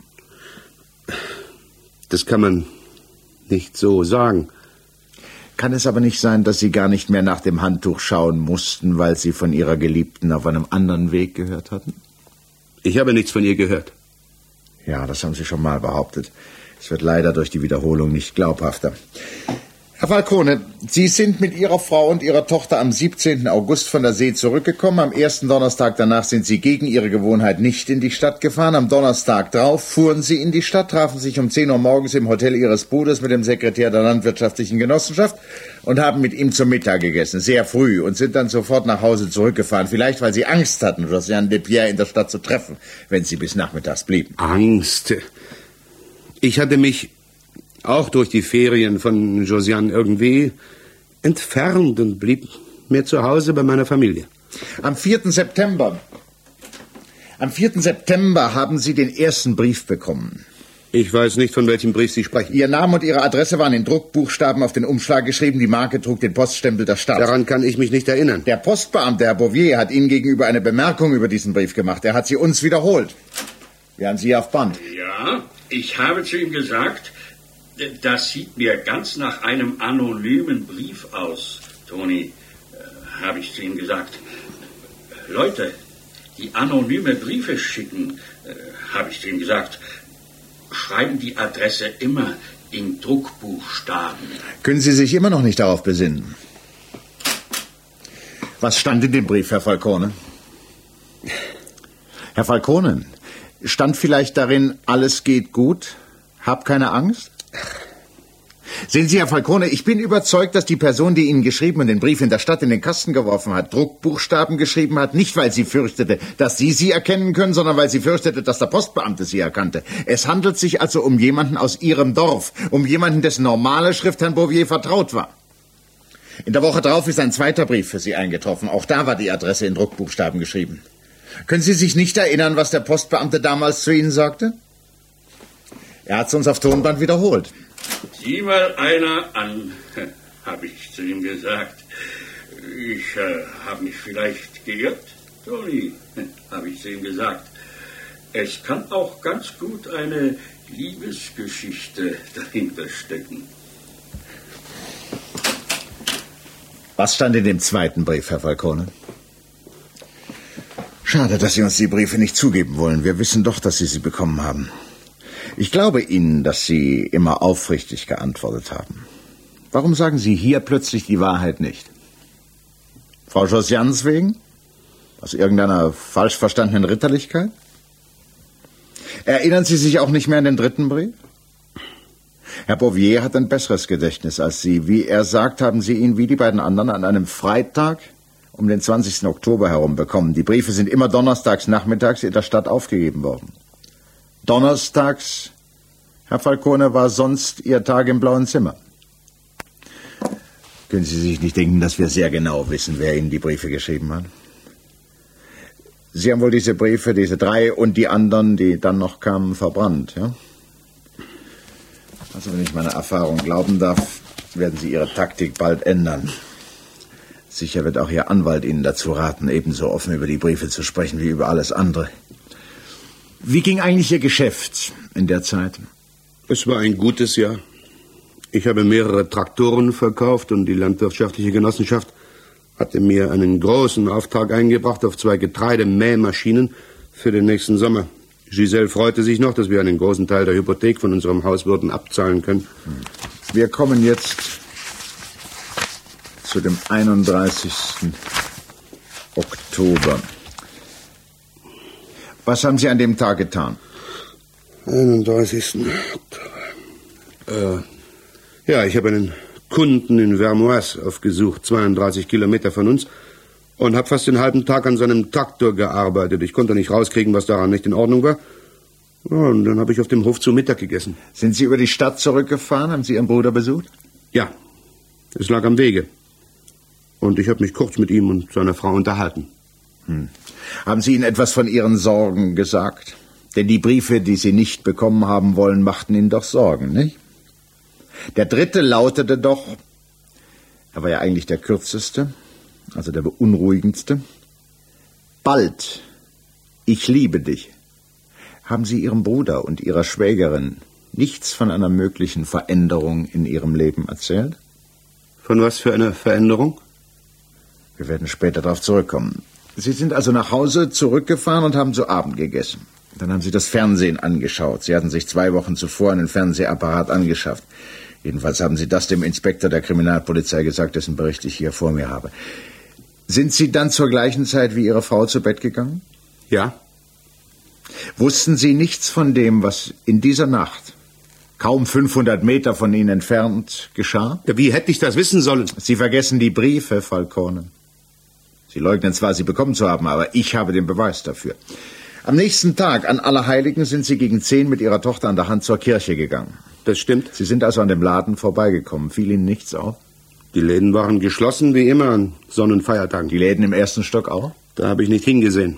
Das kann man nicht so sagen. Kann es aber nicht sein, dass Sie gar nicht mehr nach dem Handtuch schauen mussten, weil Sie von Ihrer Geliebten auf einem anderen Weg gehört hatten? Ich habe nichts von ihr gehört. Ja, das haben Sie schon mal behauptet. Es wird leider durch die Wiederholung nicht glaubhafter. Herr Falcone, Sie sind mit Ihrer Frau und Ihrer Tochter am 17. August von der See zurückgekommen. Am ersten Donnerstag danach sind Sie gegen Ihre Gewohnheit nicht in die Stadt gefahren. Am Donnerstag drauf fuhren Sie in die Stadt, trafen sich um 10 Uhr morgens im Hotel Ihres Bruders mit dem Sekretär der Landwirtschaftlichen Genossenschaft und haben mit ihm zum Mittag gegessen, sehr früh, und sind dann sofort nach Hause zurückgefahren. Vielleicht, weil Sie Angst hatten, Josiane Despierres in der Stadt zu treffen, wenn Sie bis nachmittags blieben. Angst? Ich hatte mich auch durch die Ferien von Josiane irgendwie entfernt und blieb mehr zu Hause bei meiner Familie. Am 4. September haben Sie den ersten Brief bekommen. Ich weiß nicht, von welchem Brief Sie sprechen. Ihr Name und Ihre Adresse waren in Druckbuchstaben auf den Umschlag geschrieben. Die Marke trug den Poststempel der Stadt. Daran kann ich mich nicht erinnern. Der Postbeamte, Herr Bouvier, hat Ihnen gegenüber eine Bemerkung über diesen Brief gemacht. Er hat sie uns wiederholt. Wir haben Sie auf Band. Ja, ich habe zu ihm gesagt, das sieht mir ganz nach einem anonymen Brief aus, Toni, habe ich zu ihm gesagt. Leute, die anonyme Briefe schicken, habe ich zu ihm gesagt, schreiben die Adresse immer in Druckbuchstaben. Können Sie sich immer noch nicht darauf besinnen? Was stand in dem Brief, Herr Falcone? Herr Falcone, stand vielleicht darin, alles geht gut, hab keine Angst? Sehen Sie, Herr Falcone, ich bin überzeugt, dass die Person, die Ihnen geschrieben und den Brief in der Stadt in den Kasten geworfen hat, Druckbuchstaben geschrieben hat, nicht weil sie fürchtete, dass Sie sie erkennen können, sondern weil sie fürchtete, dass der Postbeamte sie erkannte. Es handelt sich also um jemanden aus Ihrem Dorf, um jemanden, dessen normale Schrift Herrn Bouvier vertraut war. In der Woche drauf ist ein zweiter Brief für Sie eingetroffen. Auch da war die Adresse in Druckbuchstaben geschrieben. Können Sie sich nicht erinnern, was der Postbeamte damals zu Ihnen sagte? Er hat es uns auf Tonband wiederholt. Sieh mal einer an, habe ich zu ihm gesagt. Ich habe mich vielleicht geirrt, Toni, habe ich zu ihm gesagt. Es kann auch ganz gut eine Liebesgeschichte dahinter stecken. Was stand in dem zweiten Brief, Herr Falcone? Schade, dass Sie uns die Briefe nicht zugeben wollen. Wir wissen doch, dass Sie sie bekommen haben. Ich glaube Ihnen, dass Sie immer aufrichtig geantwortet haben. Warum sagen Sie hier plötzlich die Wahrheit nicht? Frau Josians wegen? Aus irgendeiner falsch verstandenen Ritterlichkeit? Erinnern Sie sich auch nicht mehr an den dritten Brief? Herr Bouvier hat ein besseres Gedächtnis als Sie. Wie er sagt, haben Sie ihn wie die beiden anderen an einem Freitag um den 20. Oktober herum bekommen. Die Briefe sind immer donnerstags nachmittags in der Stadt aufgegeben worden. Donnerstags, Herr Falcone, war sonst Ihr Tag im Blauen Zimmer. Können Sie sich nicht denken, dass wir sehr genau wissen, wer Ihnen die Briefe geschrieben hat? Sie haben wohl diese Briefe, diese 3 und die anderen, die dann noch kamen, verbrannt, ja? Also wenn ich meiner Erfahrung glauben darf, werden Sie Ihre Taktik bald ändern. Sicher wird auch Ihr Anwalt Ihnen dazu raten, ebenso offen über die Briefe zu sprechen wie über alles andere. Wie ging eigentlich Ihr Geschäft in der Zeit? Es war ein gutes Jahr. Ich habe mehrere Traktoren verkauft und die landwirtschaftliche Genossenschaft hatte mir einen großen Auftrag eingebracht auf 2 Getreidemähmaschinen für den nächsten Sommer. Giselle freute sich noch, dass wir einen großen Teil der Hypothek von unserem Haus würden abzahlen können. Wir kommen jetzt zu dem 31. Oktober. Was haben Sie an dem Tag getan? 31. Oktober. Ja, ich habe einen Kunden in Vermoise aufgesucht, 32 Kilometer von uns, und habe fast den halben Tag an seinem Traktor gearbeitet. Ich konnte nicht rauskriegen, was daran nicht in Ordnung war. Ja, und dann habe ich auf dem Hof zu Mittag gegessen. Sind Sie über die Stadt zurückgefahren? Haben Sie Ihren Bruder besucht? Ja, es lag am Wege. Und ich habe mich kurz mit ihm und seiner Frau unterhalten. Haben Sie Ihnen etwas von Ihren Sorgen gesagt? Denn die Briefe, die Sie nicht bekommen haben wollen, machten Ihnen doch Sorgen, nicht? Der dritte lautete doch, er war ja eigentlich der kürzeste, also der beunruhigendste: Bald, ich liebe dich. Haben Sie Ihrem Bruder und Ihrer Schwägerin nichts von einer möglichen Veränderung in Ihrem Leben erzählt? Von was für einer Veränderung? Wir werden später darauf zurückkommen. Sie sind also nach Hause zurückgefahren und haben zu Abend gegessen. Dann haben Sie das Fernsehen angeschaut. Sie hatten sich 2 Wochen zuvor einen Fernsehapparat angeschafft. Jedenfalls haben Sie das dem Inspektor der Kriminalpolizei gesagt, dessen Bericht ich hier vor mir habe. Sind Sie dann zur gleichen Zeit wie Ihre Frau zu Bett gegangen? Ja. Wussten Sie nichts von dem, was in dieser Nacht, kaum 500 Meter von Ihnen entfernt, geschah? Ja, wie hätte ich das wissen sollen? Sie vergessen die Briefe, Falcone. Sie leugnen zwar, sie bekommen zu haben, aber ich habe den Beweis dafür. Am nächsten Tag, an Allerheiligen, sind Sie gegen 10 mit Ihrer Tochter an der Hand zur Kirche gegangen. Das stimmt. Sie sind also an dem Laden vorbeigekommen. Fiel Ihnen nichts auf? Die Läden waren geschlossen, wie immer, an Sonn- und Feiertagen. Die Läden im ersten Stock auch? Da habe ich nicht hingesehen.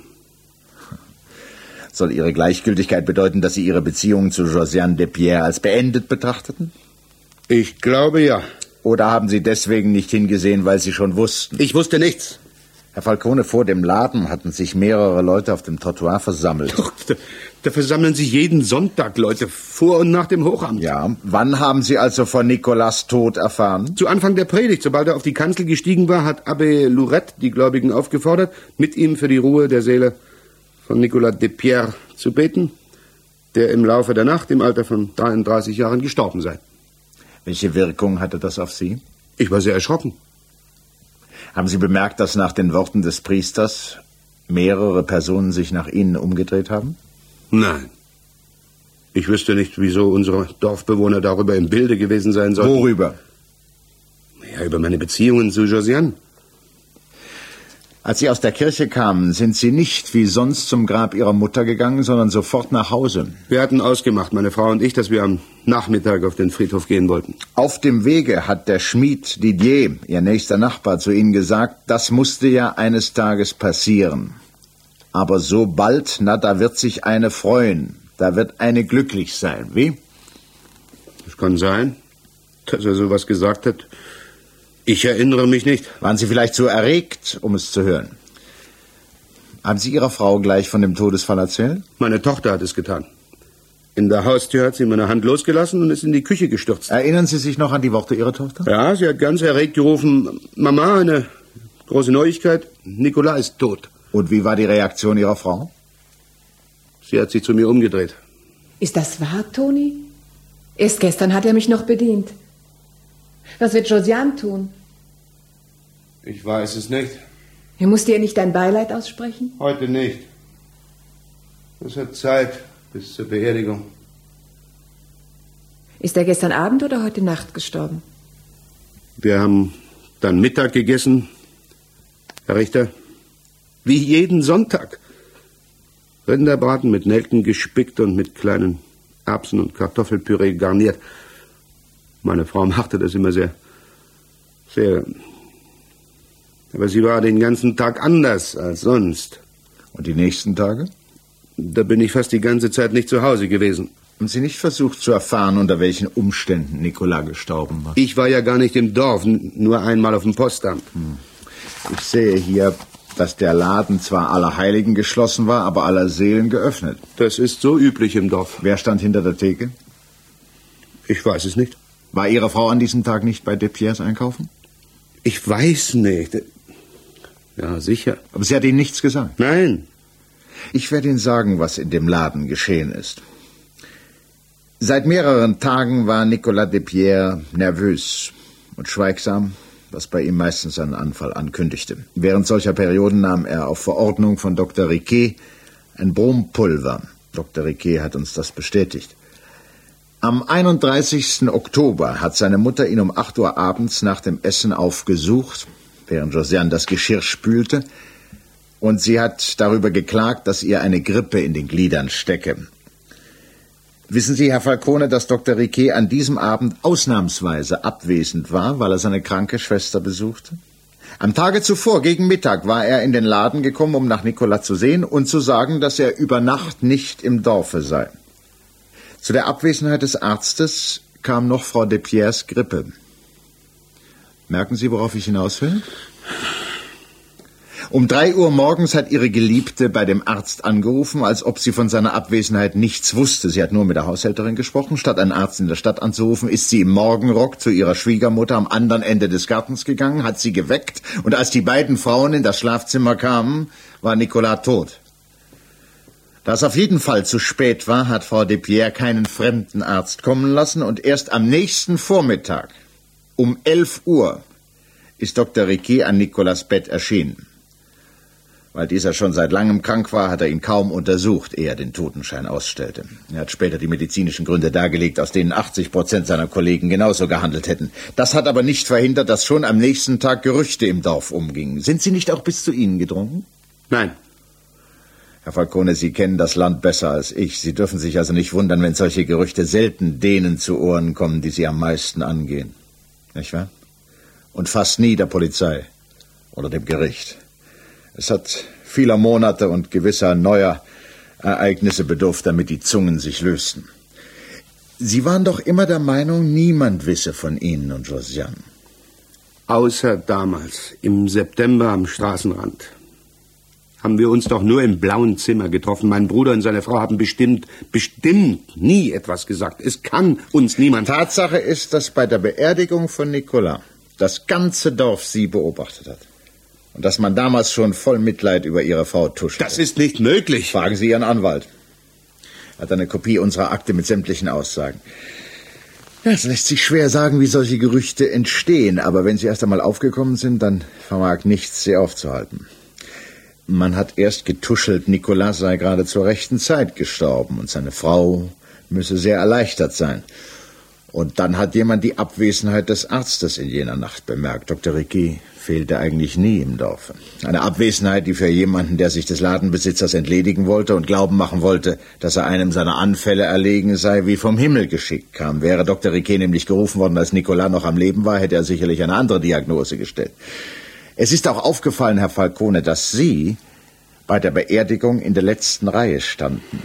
Soll Ihre Gleichgültigkeit bedeuten, dass Sie Ihre Beziehungen zu Josiane de Pierre als beendet betrachteten? Ich glaube, ja. Oder haben Sie deswegen nicht hingesehen, weil Sie schon wussten? Ich wusste nichts. Herr Falcone, vor dem Laden hatten sich mehrere Leute auf dem Trottoir versammelt. Doch, da versammeln sich jeden Sonntag Leute vor und nach dem Hochamt. Ja, wann haben Sie also von Nicolas' Tod erfahren? Zu Anfang der Predigt, sobald er auf die Kanzel gestiegen war, hat Abbé Lourette die Gläubigen aufgefordert, mit ihm für die Ruhe der Seele von Nicolas de Pierre zu beten, der im Laufe der Nacht im Alter von 33 Jahren gestorben sei. Welche Wirkung hatte das auf Sie? Ich war sehr erschrocken. Haben Sie bemerkt, dass nach den Worten des Priesters mehrere Personen sich nach Ihnen umgedreht haben? Nein. Ich wüsste nicht, wieso unsere Dorfbewohner darüber im Bilde gewesen sein sollten. Worüber? Ja, über meine Beziehungen zu Josiane. Als Sie aus der Kirche kamen, sind Sie nicht wie sonst zum Grab Ihrer Mutter gegangen, sondern sofort nach Hause. Wir hatten ausgemacht, meine Frau und ich, dass wir am Nachmittag auf den Friedhof gehen wollten. Auf dem Wege hat der Schmied Didier, Ihr nächster Nachbar, zu Ihnen gesagt, das musste ja eines Tages passieren. Aber so bald, na, da wird sich eine freuen. Da wird eine glücklich sein, wie? Das kann sein, dass er sowas gesagt hat. Ich erinnere mich nicht. Waren Sie vielleicht so erregt, um es zu hören? Haben Sie Ihrer Frau gleich von dem Todesfall erzählt? Meine Tochter hat es getan. In der Haustür hat sie meine Hand losgelassen und ist in die Küche gestürzt. Erinnern Sie sich noch an die Worte Ihrer Tochter? Ja, sie hat ganz erregt gerufen, Mama, eine große Neuigkeit, Nicolas ist tot. Und wie war die Reaktion Ihrer Frau? Sie hat sich zu mir umgedreht. Ist das wahr, Toni? Erst gestern hat er mich noch bedient. Was wird Josiane tun? Ich weiß es nicht. Er musste ihr nicht dein Beileid aussprechen? Heute nicht. Es hat Zeit bis zur Beerdigung. Ist er gestern Abend oder heute Nacht gestorben? Wir haben dann Mittag gegessen, Herr Richter, wie jeden Sonntag. Rinderbraten mit Nelken gespickt und mit kleinen Erbsen- und Kartoffelpüree garniert. Meine Frau machte das immer sehr. Aber sie war den ganzen Tag anders als sonst. Und die nächsten Tage? Da bin ich fast die ganze Zeit nicht zu Hause gewesen. Haben Sie nicht versucht zu erfahren, unter welchen Umständen Nicolas gestorben war? Ich war ja gar nicht im Dorf, nur einmal auf dem Postamt. Ich sehe hier, dass der Laden zwar Allerheiligen geschlossen war, aber Allerseelen geöffnet. Das ist so üblich im Dorf. Wer stand hinter der Theke? Ich weiß es nicht. War Ihre Frau an diesem Tag nicht bei Despierres einkaufen? Ich weiß nicht. Ja, sicher. Aber sie hat Ihnen nichts gesagt? Nein. Ich werde Ihnen sagen, was in dem Laden geschehen ist. Seit mehreren Tagen war Nicolas Despierres nervös und schweigsam, was bei ihm meistens einen Anfall ankündigte. Während solcher Perioden nahm er auf Verordnung von Dr. Riquet ein Brompulver. Dr. Riquet hat uns das bestätigt. Am 31. Oktober hat seine Mutter ihn um 8 Uhr abends nach dem Essen aufgesucht, während Josiane das Geschirr spülte, und sie hat darüber geklagt, dass ihr eine Grippe in den Gliedern stecke. Wissen Sie, Herr Falcone, dass Dr. Riquet an diesem Abend ausnahmsweise abwesend war, weil er seine kranke Schwester besuchte? Am Tage zuvor, gegen Mittag, war er in den Laden gekommen, um nach Nicolas zu sehen und zu sagen, dass er über Nacht nicht im Dorfe sei. Zu der Abwesenheit des Arztes kam noch Frau Despierres Grippe. Merken Sie, worauf ich hinaus will? Um 3 Uhr morgens hat ihre Geliebte bei dem Arzt angerufen, als ob sie von seiner Abwesenheit nichts wusste. Sie hat nur mit der Haushälterin gesprochen. Statt einen Arzt in der Stadt anzurufen, ist sie im Morgenrock zu ihrer Schwiegermutter am anderen Ende des Gartens gegangen, hat sie geweckt, und als die beiden Frauen in das Schlafzimmer kamen, war Nicolas tot. Da es auf jeden Fall zu spät war, hat Frau Despierres keinen fremden Arzt kommen lassen, und erst am nächsten Vormittag, um 11 Uhr, ist Dr. Riquet an Nicolas' Bett erschienen. Weil dieser schon seit langem krank war, hat er ihn kaum untersucht, ehe er den Totenschein ausstellte. Er hat später die medizinischen Gründe dargelegt, aus denen 80% seiner Kollegen genauso gehandelt hätten. Das hat aber nicht verhindert, dass schon am nächsten Tag Gerüchte im Dorf umgingen. Sind sie nicht auch bis zu Ihnen gedrungen? Nein. Herr Falcone, Sie kennen das Land besser als ich. Sie dürfen sich also nicht wundern, wenn solche Gerüchte selten denen zu Ohren kommen, die sie am meisten angehen. Nicht wahr? Und fast nie der Polizei oder dem Gericht. Es hat vieler Monate und gewisser neuer Ereignisse bedurft, damit die Zungen sich lösten. Sie waren doch immer der Meinung, niemand wisse von Ihnen und Josiane. Außer damals, im September am Straßenrand. Haben wir uns doch nur im blauen Zimmer getroffen. Mein Bruder und seine Frau haben bestimmt nie etwas gesagt. Es kann uns niemand... Tatsache ist, dass bei der Beerdigung von Nicolas das ganze Dorf Sie beobachtet hat. Und dass man damals schon voll Mitleid über Ihre Frau tuschelte. Das ist nicht möglich. Fragen Sie Ihren Anwalt. Er hat eine Kopie unserer Akte mit sämtlichen Aussagen. Ja, es lässt sich schwer sagen, wie solche Gerüchte entstehen, aber wenn sie erst einmal aufgekommen sind, dann vermag nichts, sie aufzuhalten. Man hat erst getuschelt, Nicolas sei gerade zur rechten Zeit gestorben und seine Frau müsse sehr erleichtert sein. Und dann hat jemand die Abwesenheit des Arztes in jener Nacht bemerkt. Dr. Riquet fehlte eigentlich nie im Dorfe. Eine Abwesenheit, die für jemanden, der sich des Ladenbesitzers entledigen wollte und glauben machen wollte, dass er einem seiner Anfälle erlegen sei, wie vom Himmel geschickt kam. Wäre Dr. Riquet nämlich gerufen worden, als Nicolas noch am Leben war, hätte er sicherlich eine andere Diagnose gestellt. Es ist auch aufgefallen, Herr Falcone, dass Sie bei der Beerdigung in der letzten Reihe standen.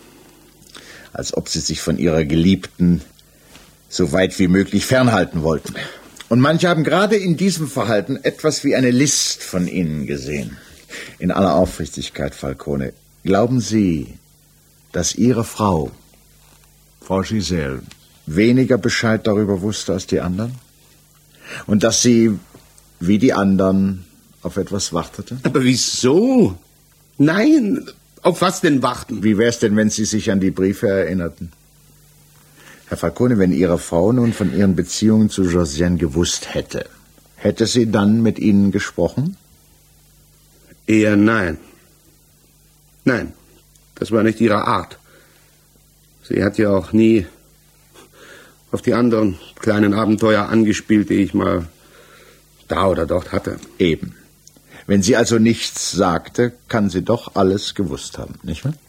Als ob Sie sich von Ihrer Geliebten so weit wie möglich fernhalten wollten. Und manche haben gerade in diesem Verhalten etwas wie eine List von Ihnen gesehen. In aller Aufrichtigkeit, Falcone, glauben Sie, dass Ihre Frau Frau Giselle weniger Bescheid darüber wusste als die anderen? Und dass sie, wie die anderen, auf etwas wartete? Aber wieso? Nein, auf was denn warten? Wie wär's denn, wenn Sie sich an die Briefe erinnerten? Herr Falcone, wenn Ihre Frau nun von Ihren Beziehungen zu Josiane gewusst hätte, hätte sie dann mit Ihnen gesprochen? Eher nein. Nein, das war nicht ihre Art. Sie hat ja auch nie auf die anderen kleinen Abenteuer angespielt, die ich mal da oder dort hatte. Eben. Wenn sie also nichts sagte, kann sie doch alles gewusst haben, nicht wahr?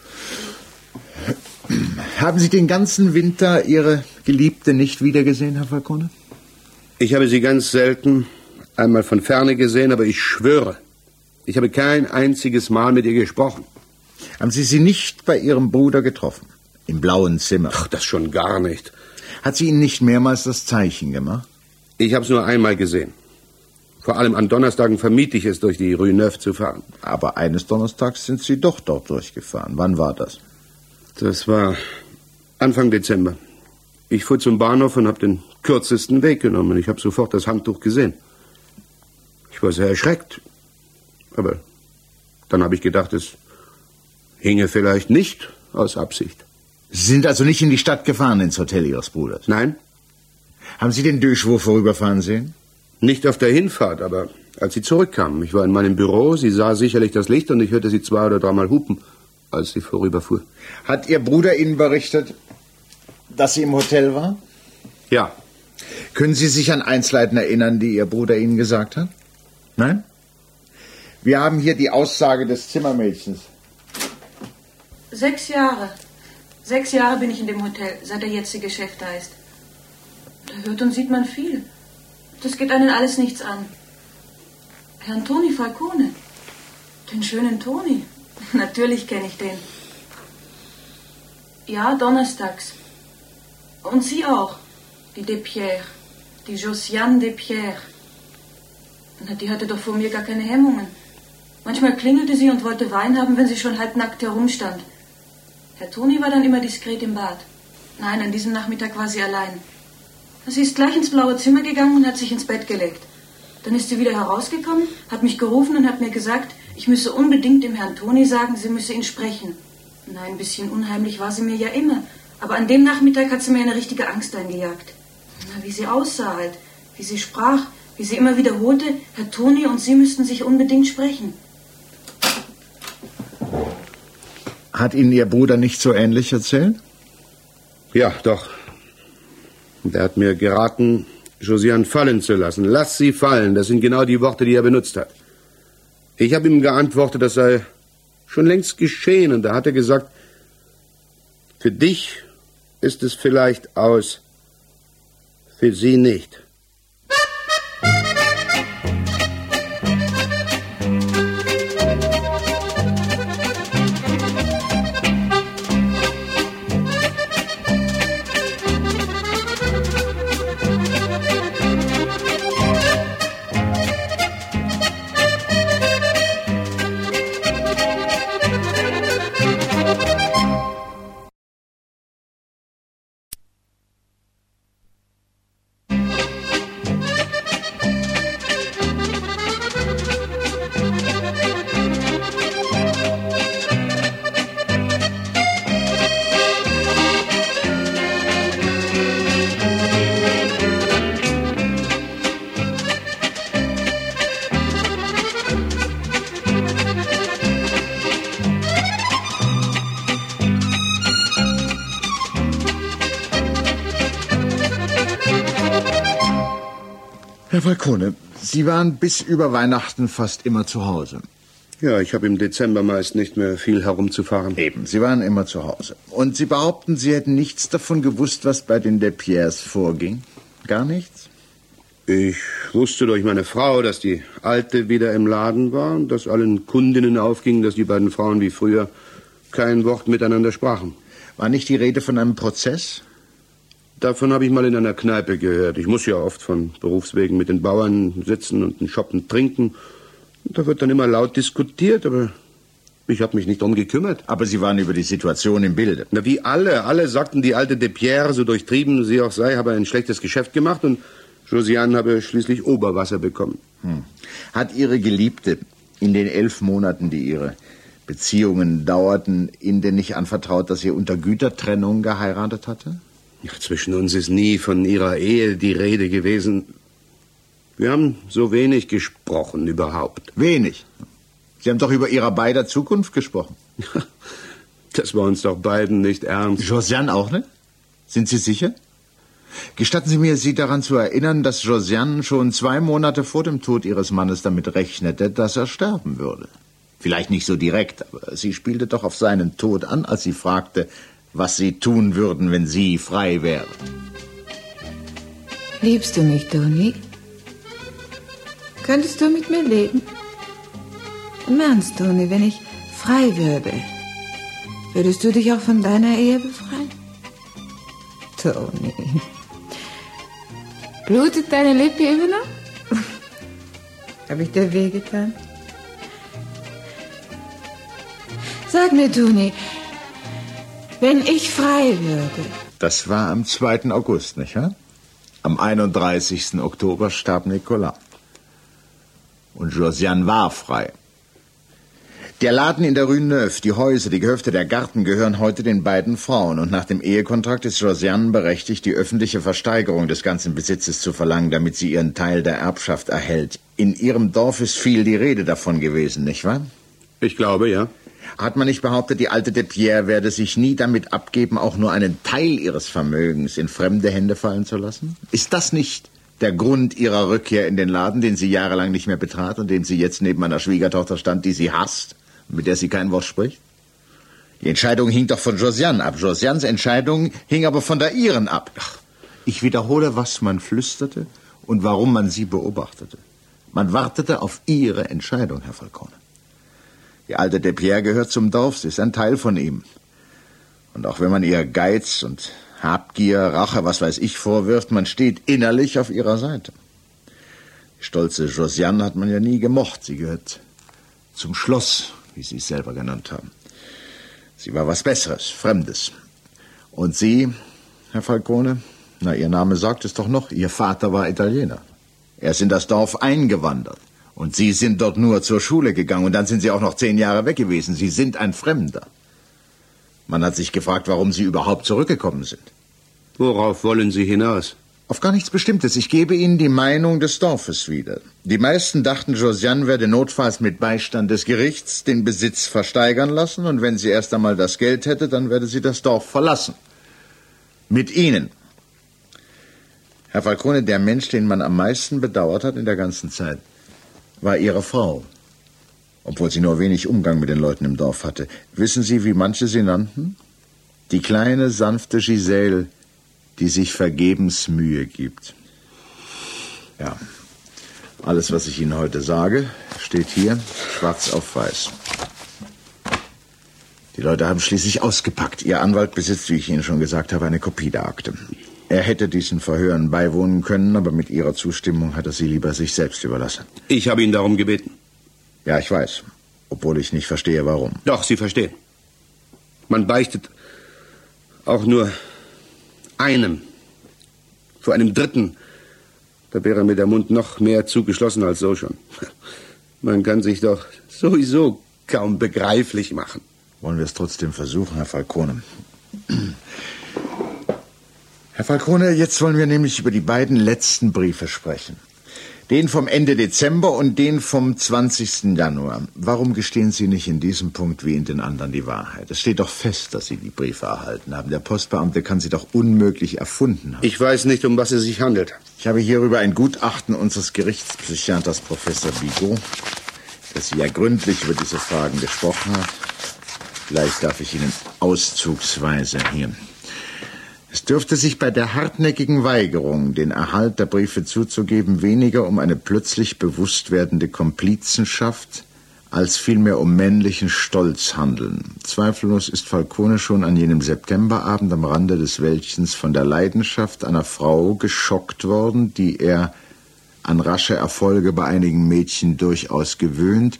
Haben Sie den ganzen Winter Ihre Geliebte nicht wiedergesehen, Herr Falcone? Ich habe sie ganz selten einmal von ferne gesehen, aber ich schwöre, ich habe kein einziges Mal mit ihr gesprochen. Haben Sie sie nicht bei Ihrem Bruder getroffen? Im blauen Zimmer? Ach, das schon gar nicht. Hat sie Ihnen nicht mehrmals das Zeichen gemacht? Ich habe es nur einmal gesehen. Vor allem an Donnerstagen vermied ich es, durch die Rue Neuve zu fahren. Aber eines Donnerstags sind Sie doch dort durchgefahren. Wann war das? Das war Anfang Dezember. Ich fuhr zum Bahnhof und habe den kürzesten Weg genommen. Ich habe sofort das Handtuch gesehen. Ich war sehr erschreckt. Aber dann habe ich gedacht, es hinge vielleicht nicht aus Absicht. Sie sind also nicht in die Stadt gefahren, ins Hotel Ihres Bruders? Nein. Haben Sie den Durchwurf vorüberfahren sehen? Nicht auf der Hinfahrt, aber als sie zurückkam. Ich war in meinem Büro, sie sah sicherlich das Licht und ich hörte sie 2 oder 3 Mal hupen, als sie vorüberfuhr. Hat Ihr Bruder Ihnen berichtet, dass sie im Hotel war? Ja. Können Sie sich an Einzelheiten erinnern, die Ihr Bruder Ihnen gesagt hat? Nein? Wir haben hier die Aussage des Zimmermädchens. 6 Jahre. 6 Jahre bin ich in dem Hotel, seit der jetzige Chef da ist. Da hört und sieht man viel. Das geht einen alles nichts an. Herrn Toni Falcone. Den schönen Toni. Natürlich kenne ich den. Ja, donnerstags. Und Sie auch. Die Despierres. Die Josiane Despierres. Na, die hatte doch vor mir gar keine Hemmungen. Manchmal klingelte sie und wollte Wein haben, wenn sie schon halbnackt herumstand. Herr Toni war dann immer diskret im Bad. Nein, an diesem Nachmittag war sie allein. Sie ist gleich ins blaue Zimmer gegangen und hat sich ins Bett gelegt. Dann ist sie wieder herausgekommen, hat mich gerufen und hat mir gesagt, ich müsse unbedingt dem Herrn Toni sagen, sie müsse ihn sprechen. Nein, ein bisschen unheimlich war sie mir ja immer. Aber an dem Nachmittag hat sie mir eine richtige Angst eingejagt. Na, wie sie aussah halt, wie sie sprach, wie sie immer wiederholte, Herr Toni und sie müssten sich unbedingt sprechen. Hat Ihnen Ihr Bruder nicht so ähnlich erzählt? Ja, doch. Und er hat mir geraten, Josiane fallen zu lassen. Lass sie fallen, das sind genau die Worte, die er benutzt hat. Ich habe ihm geantwortet, das sei schon längst geschehen. Und da hat er gesagt, für dich ist es vielleicht aus, für sie nicht. Herr Falcone, Sie waren bis über Weihnachten fast immer zu Hause. Ja, ich habe im Dezember meist nicht mehr viel herumzufahren. Eben, Sie waren immer zu Hause. Und Sie behaupten, Sie hätten nichts davon gewusst, was bei den Despierres vorging? Gar nichts? Ich wusste durch meine Frau, dass die Alte wieder im Laden war und dass allen Kundinnen aufging, dass die beiden Frauen wie früher kein Wort miteinander sprachen. War nicht die Rede von einem Prozess? Davon habe ich mal in einer Kneipe gehört. Ich muss ja oft von Berufswegen mit den Bauern sitzen und in Shoppen trinken. Und da wird dann immer laut diskutiert, aber Ich habe mich nicht drum gekümmert. Aber Sie waren über die Situation im Bilde. Na, wie alle. Alle sagten, die alte Despierre, so durchtrieben sie auch sei, habe ein schlechtes Geschäft gemacht und Josiane habe schließlich Oberwasser bekommen. Hat Ihre Geliebte in den 11 Monaten, die Ihre Beziehungen dauerten, Ihnen denn nicht anvertraut, dass sie unter Gütertrennung geheiratet hatte? Ja, zwischen uns ist nie von ihrer Ehe die Rede gewesen. Wir haben so wenig gesprochen überhaupt. Wenig? Sie haben doch über Ihrer beider Zukunft gesprochen. Das war uns doch beiden nicht ernst. Josiane auch nicht? Sind Sie sicher? Gestatten Sie mir, Sie daran zu erinnern, dass Josiane schon 2 Monate vor dem Tod ihres Mannes damit rechnete, dass er sterben würde. Vielleicht nicht so direkt, aber sie spielte doch auf seinen Tod an, als sie fragte, was Sie tun würden, wenn Sie frei wären. Liebst du mich, Toni? Könntest du mit mir leben? Im Ernst, Toni, wenn ich frei würde, würdest du dich auch von deiner Ehe befreien? Toni. Blutet deine Lippe immer noch? Habe ich dir wehgetan? Sag mir, Toni, wenn ich frei würde... Das war am 2. August, nicht wahr? Am 31. Oktober starb Nicolas. Und Josiane war frei. Der Laden in der Rue Neuve, die Häuser, die Gehöfte, der Garten gehören heute den beiden Frauen. Und nach dem Ehekontrakt ist Josiane berechtigt, die öffentliche Versteigerung des ganzen Besitzes zu verlangen, damit sie ihren Teil der Erbschaft erhält. In Ihrem Dorf ist viel die Rede davon gewesen, nicht wahr? Ich glaube, ja. Hat man nicht behauptet, die alte Despierre werde sich nie damit abgeben, auch nur einen Teil ihres Vermögens in fremde Hände fallen zu lassen? Ist das nicht der Grund ihrer Rückkehr in den Laden, den sie jahrelang nicht mehr betrat und dem sie jetzt neben einer Schwiegertochter stand, die sie hasst und mit der sie kein Wort spricht? Die Entscheidung hing doch von Josiane ab. Josianes Entscheidung hing aber von der ihren ab. Ich wiederhole, was man flüsterte und warum man sie beobachtete. Man wartete auf ihre Entscheidung, Herr Falcone. Die alte Despierre gehört zum Dorf, sie ist ein Teil von ihm. Und auch wenn man ihr Geiz und Habgier, Rache, was weiß ich, vorwirft, man steht innerlich auf ihrer Seite. Die stolze Josiane hat man ja nie gemocht. Sie gehört zum Schloss, wie Sie es selber genannt haben. Sie war was Besseres, Fremdes. Und Sie, Herr Falcone, na, Ihr Name sagt es doch noch, Ihr Vater war Italiener. Er ist in das Dorf eingewandert. Und Sie sind dort nur zur Schule gegangen und dann sind Sie auch noch 10 Jahre weg gewesen. Sie sind ein Fremder. Man hat sich gefragt, warum Sie überhaupt zurückgekommen sind. Worauf wollen Sie hinaus? Auf gar nichts Bestimmtes. Ich gebe Ihnen die Meinung des Dorfes wieder. Die meisten dachten, Josiane werde notfalls mit Beistand des Gerichts den Besitz versteigern lassen und wenn sie erst einmal das Geld hätte, dann werde sie das Dorf verlassen. Mit Ihnen. Herr Falcone, der Mensch, den man am meisten bedauert hat in der ganzen Zeit, war Ihre Frau, obwohl sie nur wenig Umgang mit den Leuten im Dorf hatte. Wissen Sie, wie manche sie nannten? Die kleine, sanfte Giselle, die sich vergebens Mühe gibt. Ja, alles, was ich Ihnen heute sage, steht hier, schwarz auf weiß. Die Leute haben schließlich ausgepackt. Ihr Anwalt besitzt, wie ich Ihnen schon gesagt habe, eine Kopie der Akte. Er hätte diesen Verhören beiwohnen können, aber mit Ihrer Zustimmung hat er sie lieber sich selbst überlassen. Ich habe ihn darum gebeten. Ja, ich weiß, obwohl ich nicht verstehe, warum. Doch, Sie verstehen. Man beichtet auch nur einem. Vor einem Dritten, da wäre mir der Mund noch mehr zugeschlossen als so schon. Man kann sich doch sowieso kaum begreiflich machen. Wollen wir es trotzdem versuchen, Herr Falcone? Herr Falcone, jetzt wollen wir nämlich über die beiden letzten Briefe sprechen. Den vom Ende Dezember und den vom 20. Januar. Warum gestehen Sie nicht in diesem Punkt wie in den anderen die Wahrheit? Es steht doch fest, dass Sie die Briefe erhalten haben. Der Postbeamte kann sie doch unmöglich erfunden haben. Ich weiß nicht, um was es sich handelt. Ich habe hierüber ein Gutachten unseres Gerichtspsychiaters Professor Bigot, das Sie ja gründlich über diese Fragen gesprochen hat. Vielleicht darf ich Ihnen auszugsweise hier. Es dürfte sich bei der hartnäckigen Weigerung, den Erhalt der Briefe zuzugeben, weniger um eine plötzlich bewusst werdende Komplizenschaft als vielmehr um männlichen Stolz handeln. Zweifellos ist Falcone schon an jenem Septemberabend am Rande des Wäldchens von der Leidenschaft einer Frau geschockt worden, die er an rasche Erfolge bei einigen Mädchen durchaus gewöhnt,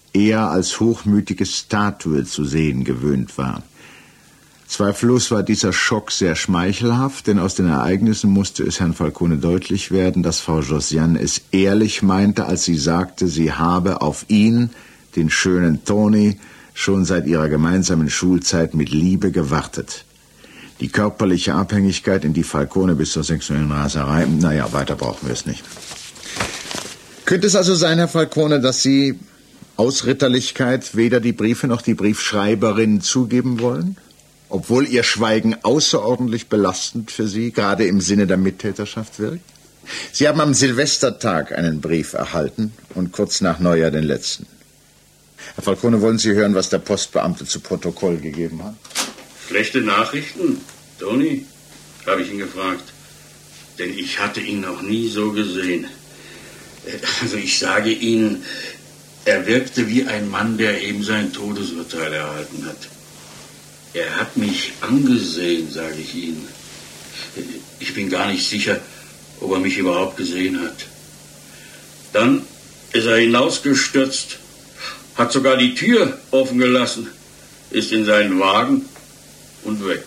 eher als hochmütige Statue zu sehen gewöhnt war. Zweifellos war dieser Schock sehr schmeichelhaft, denn aus den Ereignissen musste es Herrn Falcone deutlich werden, dass Frau Josiane es ehrlich meinte, als sie sagte, sie habe auf ihn, den schönen Toni, schon seit ihrer gemeinsamen Schulzeit mit Liebe gewartet. Die körperliche Abhängigkeit, in die Falcone bis zur sexuellen Raserei, naja, weiter brauchen wir es nicht. Könnte es also sein, Herr Falcone, dass Sie aus Ritterlichkeit weder die Briefe noch die Briefschreiberin zugeben wollen? Obwohl Ihr Schweigen außerordentlich belastend für Sie, gerade im Sinne der Mittäterschaft wirkt? Sie haben am Silvestertag einen Brief erhalten und kurz nach Neujahr den letzten. Herr Falcone, wollen Sie hören, was der Postbeamte zu Protokoll gegeben hat? Schlechte Nachrichten, Toni? Habe ich ihn gefragt. Denn ich hatte ihn noch nie so gesehen. Also ich sage Ihnen, er wirkte wie ein Mann, der eben sein Todesurteil erhalten hat. Er hat mich angesehen, sage ich Ihnen. Ich bin gar nicht sicher, ob er mich überhaupt gesehen hat. Dann ist er hinausgestürzt, hat sogar die Tür offen gelassen, ist in seinen Wagen und weg.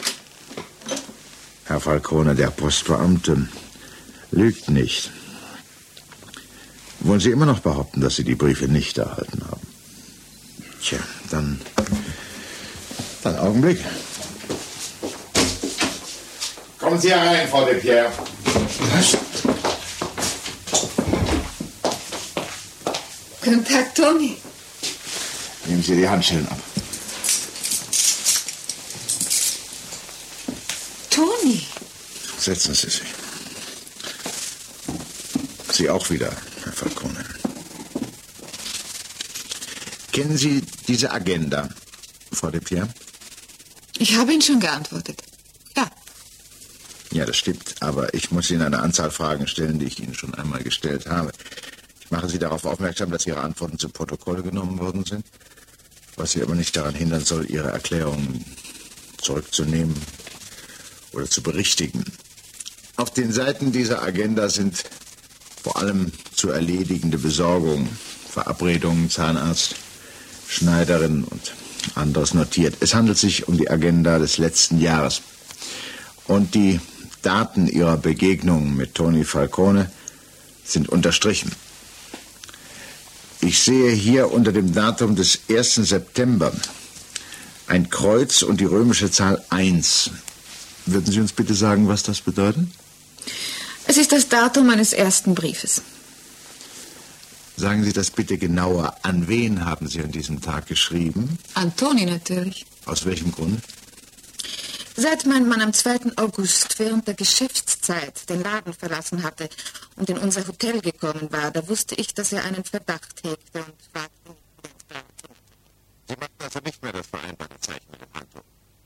Herr Falcone, der Postbeamte lügt nicht. Wollen Sie immer noch behaupten, dass Sie die Briefe nicht erhalten haben? Tja, dann Augenblick. Kommen Sie herein, Frau de Pierre. Was? Guten Tag, Toni. Nehmen Sie die Handschellen ab. Toni. Setzen Sie sich. Sie auch wieder, Herr Falcone. Kennen Sie diese Agenda, Frau de Pierre? Ich habe Ihnen schon geantwortet. Ja. Ja, das stimmt. Aber ich muss Ihnen eine Anzahl Fragen stellen, die ich Ihnen schon einmal gestellt habe. Ich mache Sie darauf aufmerksam, dass Ihre Antworten zu Protokoll genommen worden sind, was Sie aber nicht daran hindern soll, Ihre Erklärungen zurückzunehmen oder zu berichtigen. Auf den Seiten dieser Agenda sind vor allem zu erledigende Besorgungen, Verabredungen, Zahnarzt, Schneiderin und anderes notiert. Es handelt sich um die Agenda des letzten Jahres. Und die Daten Ihrer Begegnung mit Toni Falcone sind unterstrichen. Ich sehe hier unter dem Datum des 1. September ein Kreuz und die römische Zahl 1. Würden Sie uns bitte sagen, was das bedeutet? Es ist das Datum meines ersten Briefes. Sagen Sie das bitte genauer. An wen haben Sie an diesem Tag geschrieben? An Toni natürlich. Aus welchem Grund? Seit mein Mann am 2. August während der Geschäftszeit den Laden verlassen hatte und in unser Hotel gekommen war, da wusste ich, dass er einen Verdacht hegte und war... Sie machten also nicht mehr das vereinbarte Zeichen mit dem Handtuch?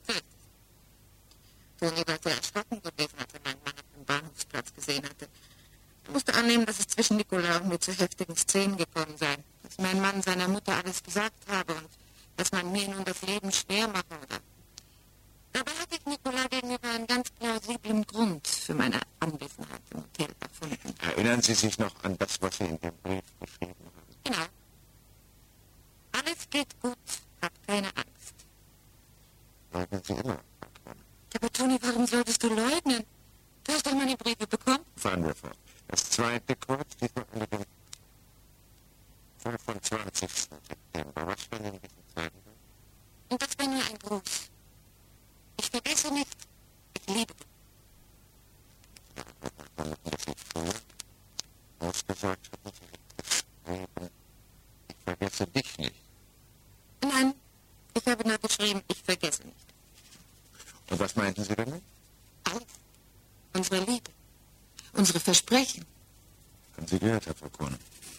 Toni war sehr erschrocken gewesen, als er meinen Mann auf dem Bahnhofsplatz gesehen hatte. Er musste annehmen, dass es zwischen Nicolas und mir zu heftigen Szenen gekommen sei, dass mein Mann seiner Mutter alles gesagt habe und dass man mir nun das Leben schwer mache oder... Dabei hatte ich Nicolas gegenüber einen ganz plausiblen Grund für meine Anwesenheit im Hotel erfunden. Erinnern Sie sich noch an das, was Sie in dem Brief geschrieben haben? Genau. Alles geht gut, hab keine Angst. Leugnen Sie immer. Aber Toni, warum solltest du leugnen? Du hast doch meine Briefe bekommen. Fahren wir fort. Das zweite Kreuz, diesmal unter dem 25. September. Was stand in diesem zweiten Kreuz? Und das war nur ein Gruß. Ich vergesse nicht, ich liebe dich. Ja, aber das nicht früher ausgesagt hatten, Sie geschrieben, ich vergesse dich nicht. Nein, ich habe nur geschrieben, ich vergesse nicht. Und was meinten Sie damit? Alles. Unsere Liebe. Unsere Versprechen. Haben Sie gehört, Herr Falcone?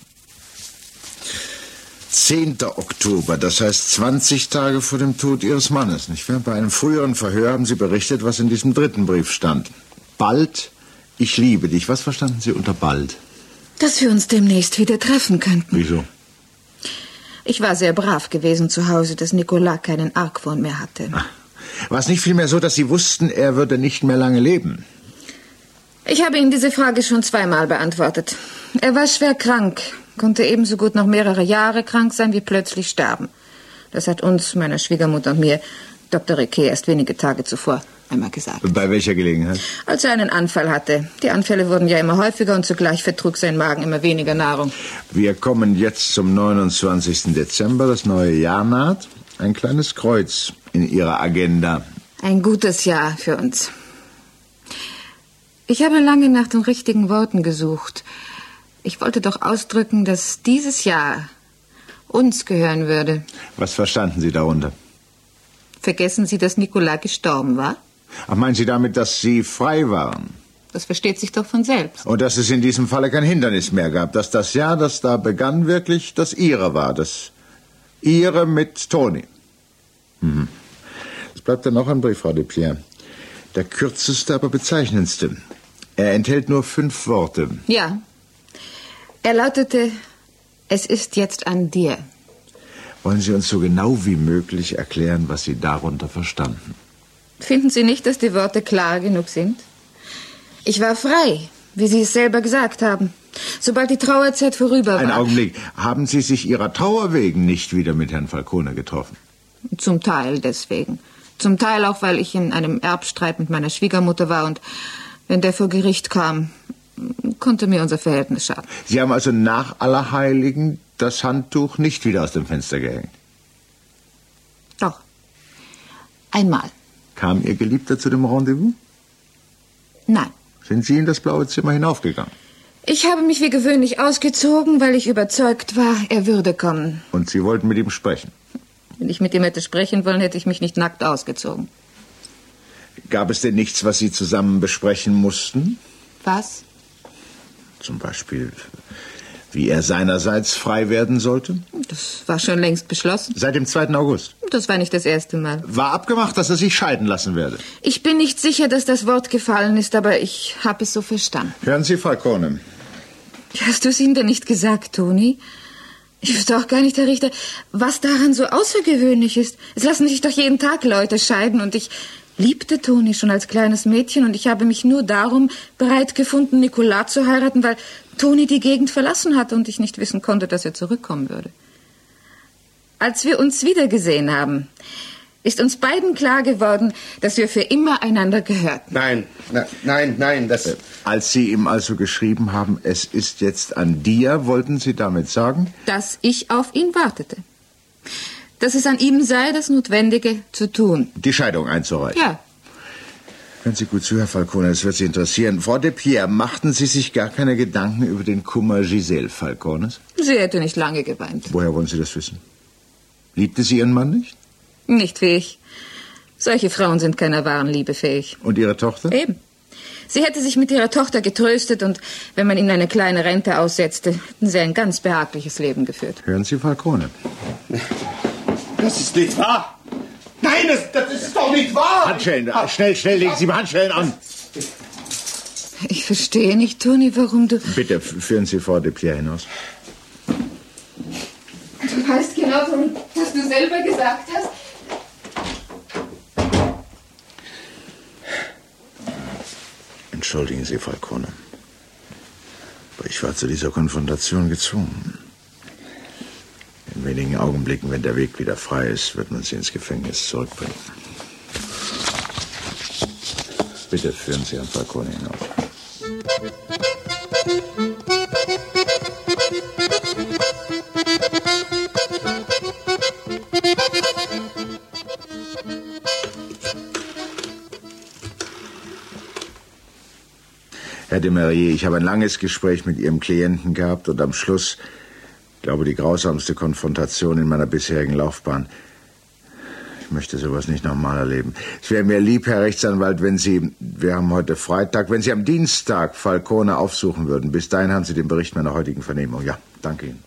10. Oktober, das heißt 20 Tage vor dem Tod Ihres Mannes, nicht wahr? Bei einem früheren Verhör haben Sie berichtet, was in diesem dritten Brief stand. Bald, ich liebe dich. Was verstanden Sie unter bald? Dass wir uns demnächst wieder treffen könnten. Wieso? Ich war sehr brav gewesen zu Hause, dass Nicolas keinen Argwohn mehr hatte. Ach, war es nicht vielmehr so, dass Sie wussten, er würde nicht mehr lange leben? Ich habe ihm diese Frage schon zweimal beantwortet. Er war schwer krank, konnte ebenso gut noch mehrere Jahre krank sein wie plötzlich sterben. Das hat uns, meiner Schwiegermutter und mir, Dr. Riquet erst wenige Tage zuvor einmal gesagt. Bei welcher Gelegenheit? Als er einen Anfall hatte. Die Anfälle wurden ja immer häufiger und zugleich vertrug sein Magen immer weniger Nahrung. Wir kommen jetzt zum 29. Dezember, das neue Jahr naht. Ein kleines Kreuz in Ihrer Agenda. Ein gutes Jahr für uns. Ich habe lange nach den richtigen Worten gesucht. Ich wollte doch ausdrücken, dass dieses Jahr uns gehören würde. Was verstanden Sie darunter? Vergessen Sie, dass Nicolas gestorben war? Ach, meinen Sie damit, dass Sie frei waren? Das versteht sich doch von selbst. Und dass es in diesem Falle kein Hindernis mehr gab, dass das Jahr, das da begann, wirklich das Ihre war, das Ihre mit Toni. Es bleibt dann noch ein Brief, Frau Depierre. Der kürzeste, aber bezeichnendste. Er enthält nur 5 Worte. Ja. Er lautete: Es ist jetzt an dir. Wollen Sie uns so genau wie möglich erklären, was Sie darunter verstanden? Finden Sie nicht, dass die Worte klar genug sind? Ich war frei, wie Sie es selber gesagt haben. Sobald die Trauerzeit vorüber war. Einen Augenblick. Haben Sie sich Ihrer Trauer wegen nicht wieder mit Herrn Falcone getroffen? Zum Teil deswegen. Zum Teil auch, weil ich in einem Erbstreit mit meiner Schwiegermutter war und wenn der vor Gericht kam, konnte mir unser Verhältnis schaden. Sie haben also nach Allerheiligen das Handtuch nicht wieder aus dem Fenster gehängt? Doch. Einmal. Kam Ihr Geliebter zu dem Rendezvous? Nein. Sind Sie in das blaue Zimmer hinaufgegangen? Ich habe mich wie gewöhnlich ausgezogen, weil ich überzeugt war, er würde kommen. Und Sie wollten mit ihm sprechen? Wenn ich mit ihm hätte sprechen wollen, hätte ich mich nicht nackt ausgezogen. Gab es denn nichts, was Sie zusammen besprechen mussten? Was? Zum Beispiel, wie er seinerseits frei werden sollte? Das war schon längst beschlossen. Seit dem 2. August? Das war nicht das erste Mal. War abgemacht, dass er sich scheiden lassen werde? Ich bin nicht sicher, dass das Wort gefallen ist, aber ich habe es so verstanden. Hören Sie, Falcone. Hast du es ihm denn nicht gesagt, Toni? Ich wüsste auch gar nicht, Herr Richter, was daran so außergewöhnlich ist. Es lassen sich doch jeden Tag Leute scheiden und ich liebte Toni schon als kleines Mädchen und ich habe mich nur darum bereit gefunden, Nicolas zu heiraten, weil Toni die Gegend verlassen hatte und ich nicht wissen konnte, dass er zurückkommen würde. Als wir uns wiedergesehen haben, ist uns beiden klar geworden, dass wir für immer einander gehörten. Nein, das... Als Sie ihm also geschrieben haben, es ist jetzt an dir, wollten Sie damit sagen? Dass ich auf ihn wartete. Dass es an ihm sei, das Notwendige zu tun. Die Scheidung einzureichen? Ja. Hören Sie gut zu, Herr Falcone, das wird Sie interessieren. Frau Depierre, machten Sie sich gar keine Gedanken über den Kummer Giselle Falcones? Sie hätte nicht lange geweint. Woher wollen Sie das wissen? Liebte sie Ihren Mann nicht? Nicht fähig. Solche Frauen sind keiner wahren Liebe fähig. Und Ihre Tochter? Eben. Sie hätte sich mit ihrer Tochter getröstet und wenn man ihnen eine kleine Rente aussetzte, hätten sie ein ganz behagliches Leben geführt. Hören Sie, Falcone. Das ist nicht wahr! Nein, das ist doch nicht wahr! Handschellen, schnell, legen Sie mir Handschellen an! Ich verstehe nicht, Toni, warum du... Bitte, führen Sie Frau Depierre hinaus. Du weißt genau, was du selber gesagt hast. Entschuldigen Sie, Falcone. Aber ich war zu dieser Konfrontation gezwungen. In wenigen Augenblicken, wenn der Weg wieder frei ist, wird man Sie ins Gefängnis zurückbringen. Bitte führen Sie Herrn Falcone hinaus. Herr de Marier, ich habe ein langes Gespräch mit Ihrem Klienten gehabt und am Schluss, glaube die grausamste Konfrontation in meiner bisherigen Laufbahn. Ich möchte sowas nicht nochmal erleben. Es wäre mir lieb, Herr Rechtsanwalt, wenn Sie, wir haben heute Freitag, wenn Sie am Dienstag Falcone aufsuchen würden. Bis dahin haben Sie den Bericht meiner heutigen Vernehmung. Ja, danke Ihnen.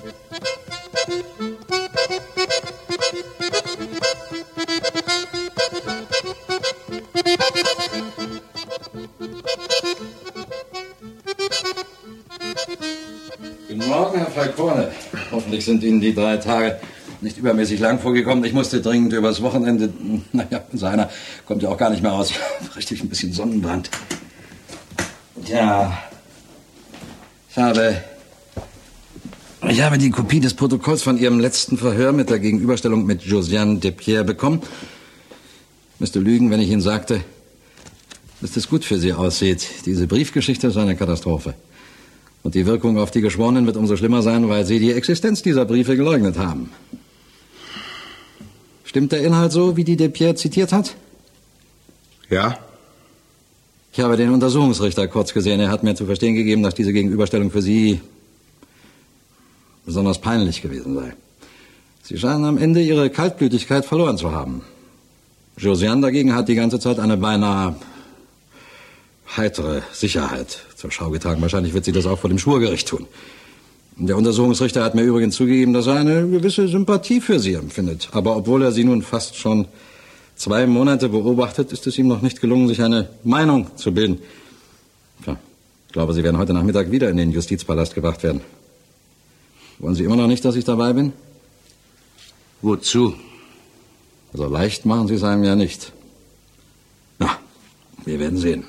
Guten Morgen, Herr Falcone. Hoffentlich sind Ihnen die 3 Tage nicht übermäßig lang vorgekommen. Ich musste dringend übers Wochenende... Naja, so einer kommt ja auch gar nicht mehr raus. Richtig ein bisschen Sonnenbrand. Ja, ich habe Ich habe die Kopie des Protokolls von Ihrem letzten Verhör mit der Gegenüberstellung mit Josiane Despierres bekommen. Ich müsste lügen, wenn ich Ihnen sagte, dass es gut für Sie aussieht. Diese Briefgeschichte ist eine Katastrophe. Und die Wirkung auf die Geschworenen wird umso schlimmer sein, weil Sie die Existenz dieser Briefe geleugnet haben. Stimmt der Inhalt so, wie die Despierres zitiert hat? Ja. Ich habe den Untersuchungsrichter kurz gesehen. Er hat mir zu verstehen gegeben, dass diese Gegenüberstellung für Sie besonders peinlich gewesen sei. Sie scheinen am Ende Ihre Kaltblütigkeit verloren zu haben. Josiane dagegen hat die ganze Zeit eine beinahe heitere Sicherheit zur Schau getragen. Wahrscheinlich wird sie das auch vor dem Schwurgericht tun. Der Untersuchungsrichter hat mir übrigens zugegeben, dass er eine gewisse Sympathie für Sie empfindet. Aber obwohl er Sie nun fast schon 2 Monate beobachtet, ist es ihm noch nicht gelungen, sich eine Meinung zu bilden. Tja, ich glaube, Sie werden heute Nachmittag wieder in den Justizpalast gebracht werden. Wollen Sie immer noch nicht, dass ich dabei bin? Wozu? Also leicht machen Sie es einem ja nicht. Na, wir werden sehen.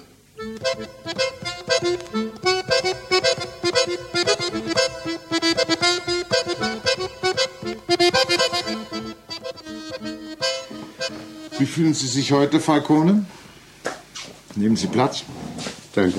Wie fühlen Sie sich heute, Falcone? Nehmen Sie Platz. Danke.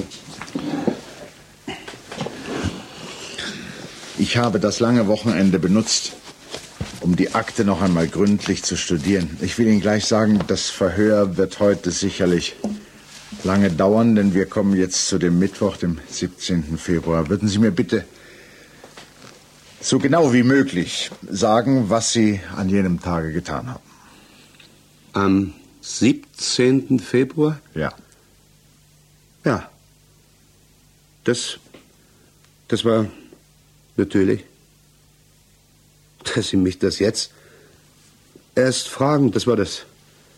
Ich habe das lange Wochenende benutzt, um die Akte noch einmal gründlich zu studieren. Ich will Ihnen gleich sagen, das Verhör wird heute sicherlich lange dauern, denn wir kommen jetzt zu dem Mittwoch, dem 17. Februar. Würden Sie mir bitte so genau wie möglich sagen, was Sie an jenem Tage getan haben? Am 17. Februar? Ja. Ja. Das war natürlich, dass Sie mich das jetzt erst fragen. Das war das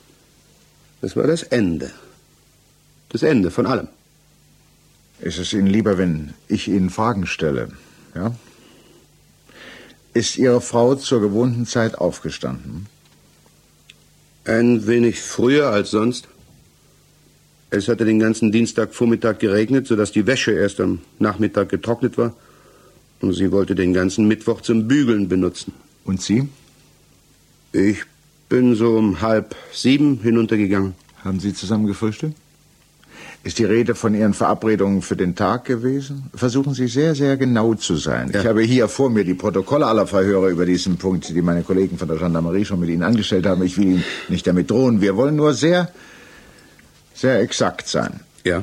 Ende. Das Ende von allem. Ist es Ihnen lieber, wenn ich Ihnen Fragen stelle? Ja? Ist Ihre Frau zur gewohnten Zeit aufgestanden? Ein wenig früher als sonst. Es hatte den ganzen Dienstagvormittag geregnet, sodass die Wäsche erst am Nachmittag getrocknet war. Und sie wollte den ganzen Mittwoch zum Bügeln benutzen. Und Sie? Ich bin so um 6:30 hinuntergegangen. Haben Sie zusammen gefrühstückt? Ist die Rede von Ihren Verabredungen für den Tag gewesen? Versuchen Sie sehr, sehr genau zu sein. Ja. Ich habe hier vor mir die Protokolle aller Verhöre über diesen Punkt, die meine Kollegen von der Gendarmerie schon mit Ihnen angestellt haben. Ich will Ihnen nicht damit drohen. Wir wollen nur sehr, sehr exakt sein. Ja.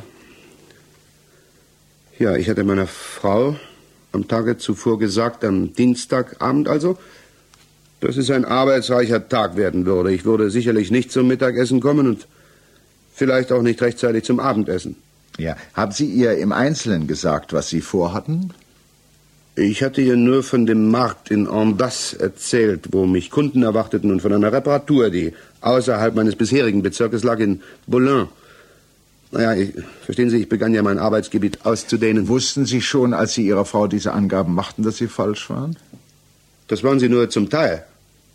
Ja, ich hatte meiner Frau am Tage zuvor gesagt, am Dienstagabend also, dass es ein arbeitsreicher Tag werden würde. Ich würde sicherlich nicht zum Mittagessen kommen und vielleicht auch nicht rechtzeitig zum Abendessen. Ja. Haben Sie ihr im Einzelnen gesagt, was Sie vorhatten? Ich hatte ihr nur von dem Markt in Ambas erzählt, wo mich Kunden erwarteten, und von einer Reparatur, die außerhalb meines bisherigen Bezirkes lag, in Boulogne. Naja, verstehen Sie, ich begann ja mein Arbeitsgebiet auszudehnen. Wussten Sie schon, als Sie Ihrer Frau diese Angaben machten, dass sie falsch waren? Das waren sie nur zum Teil.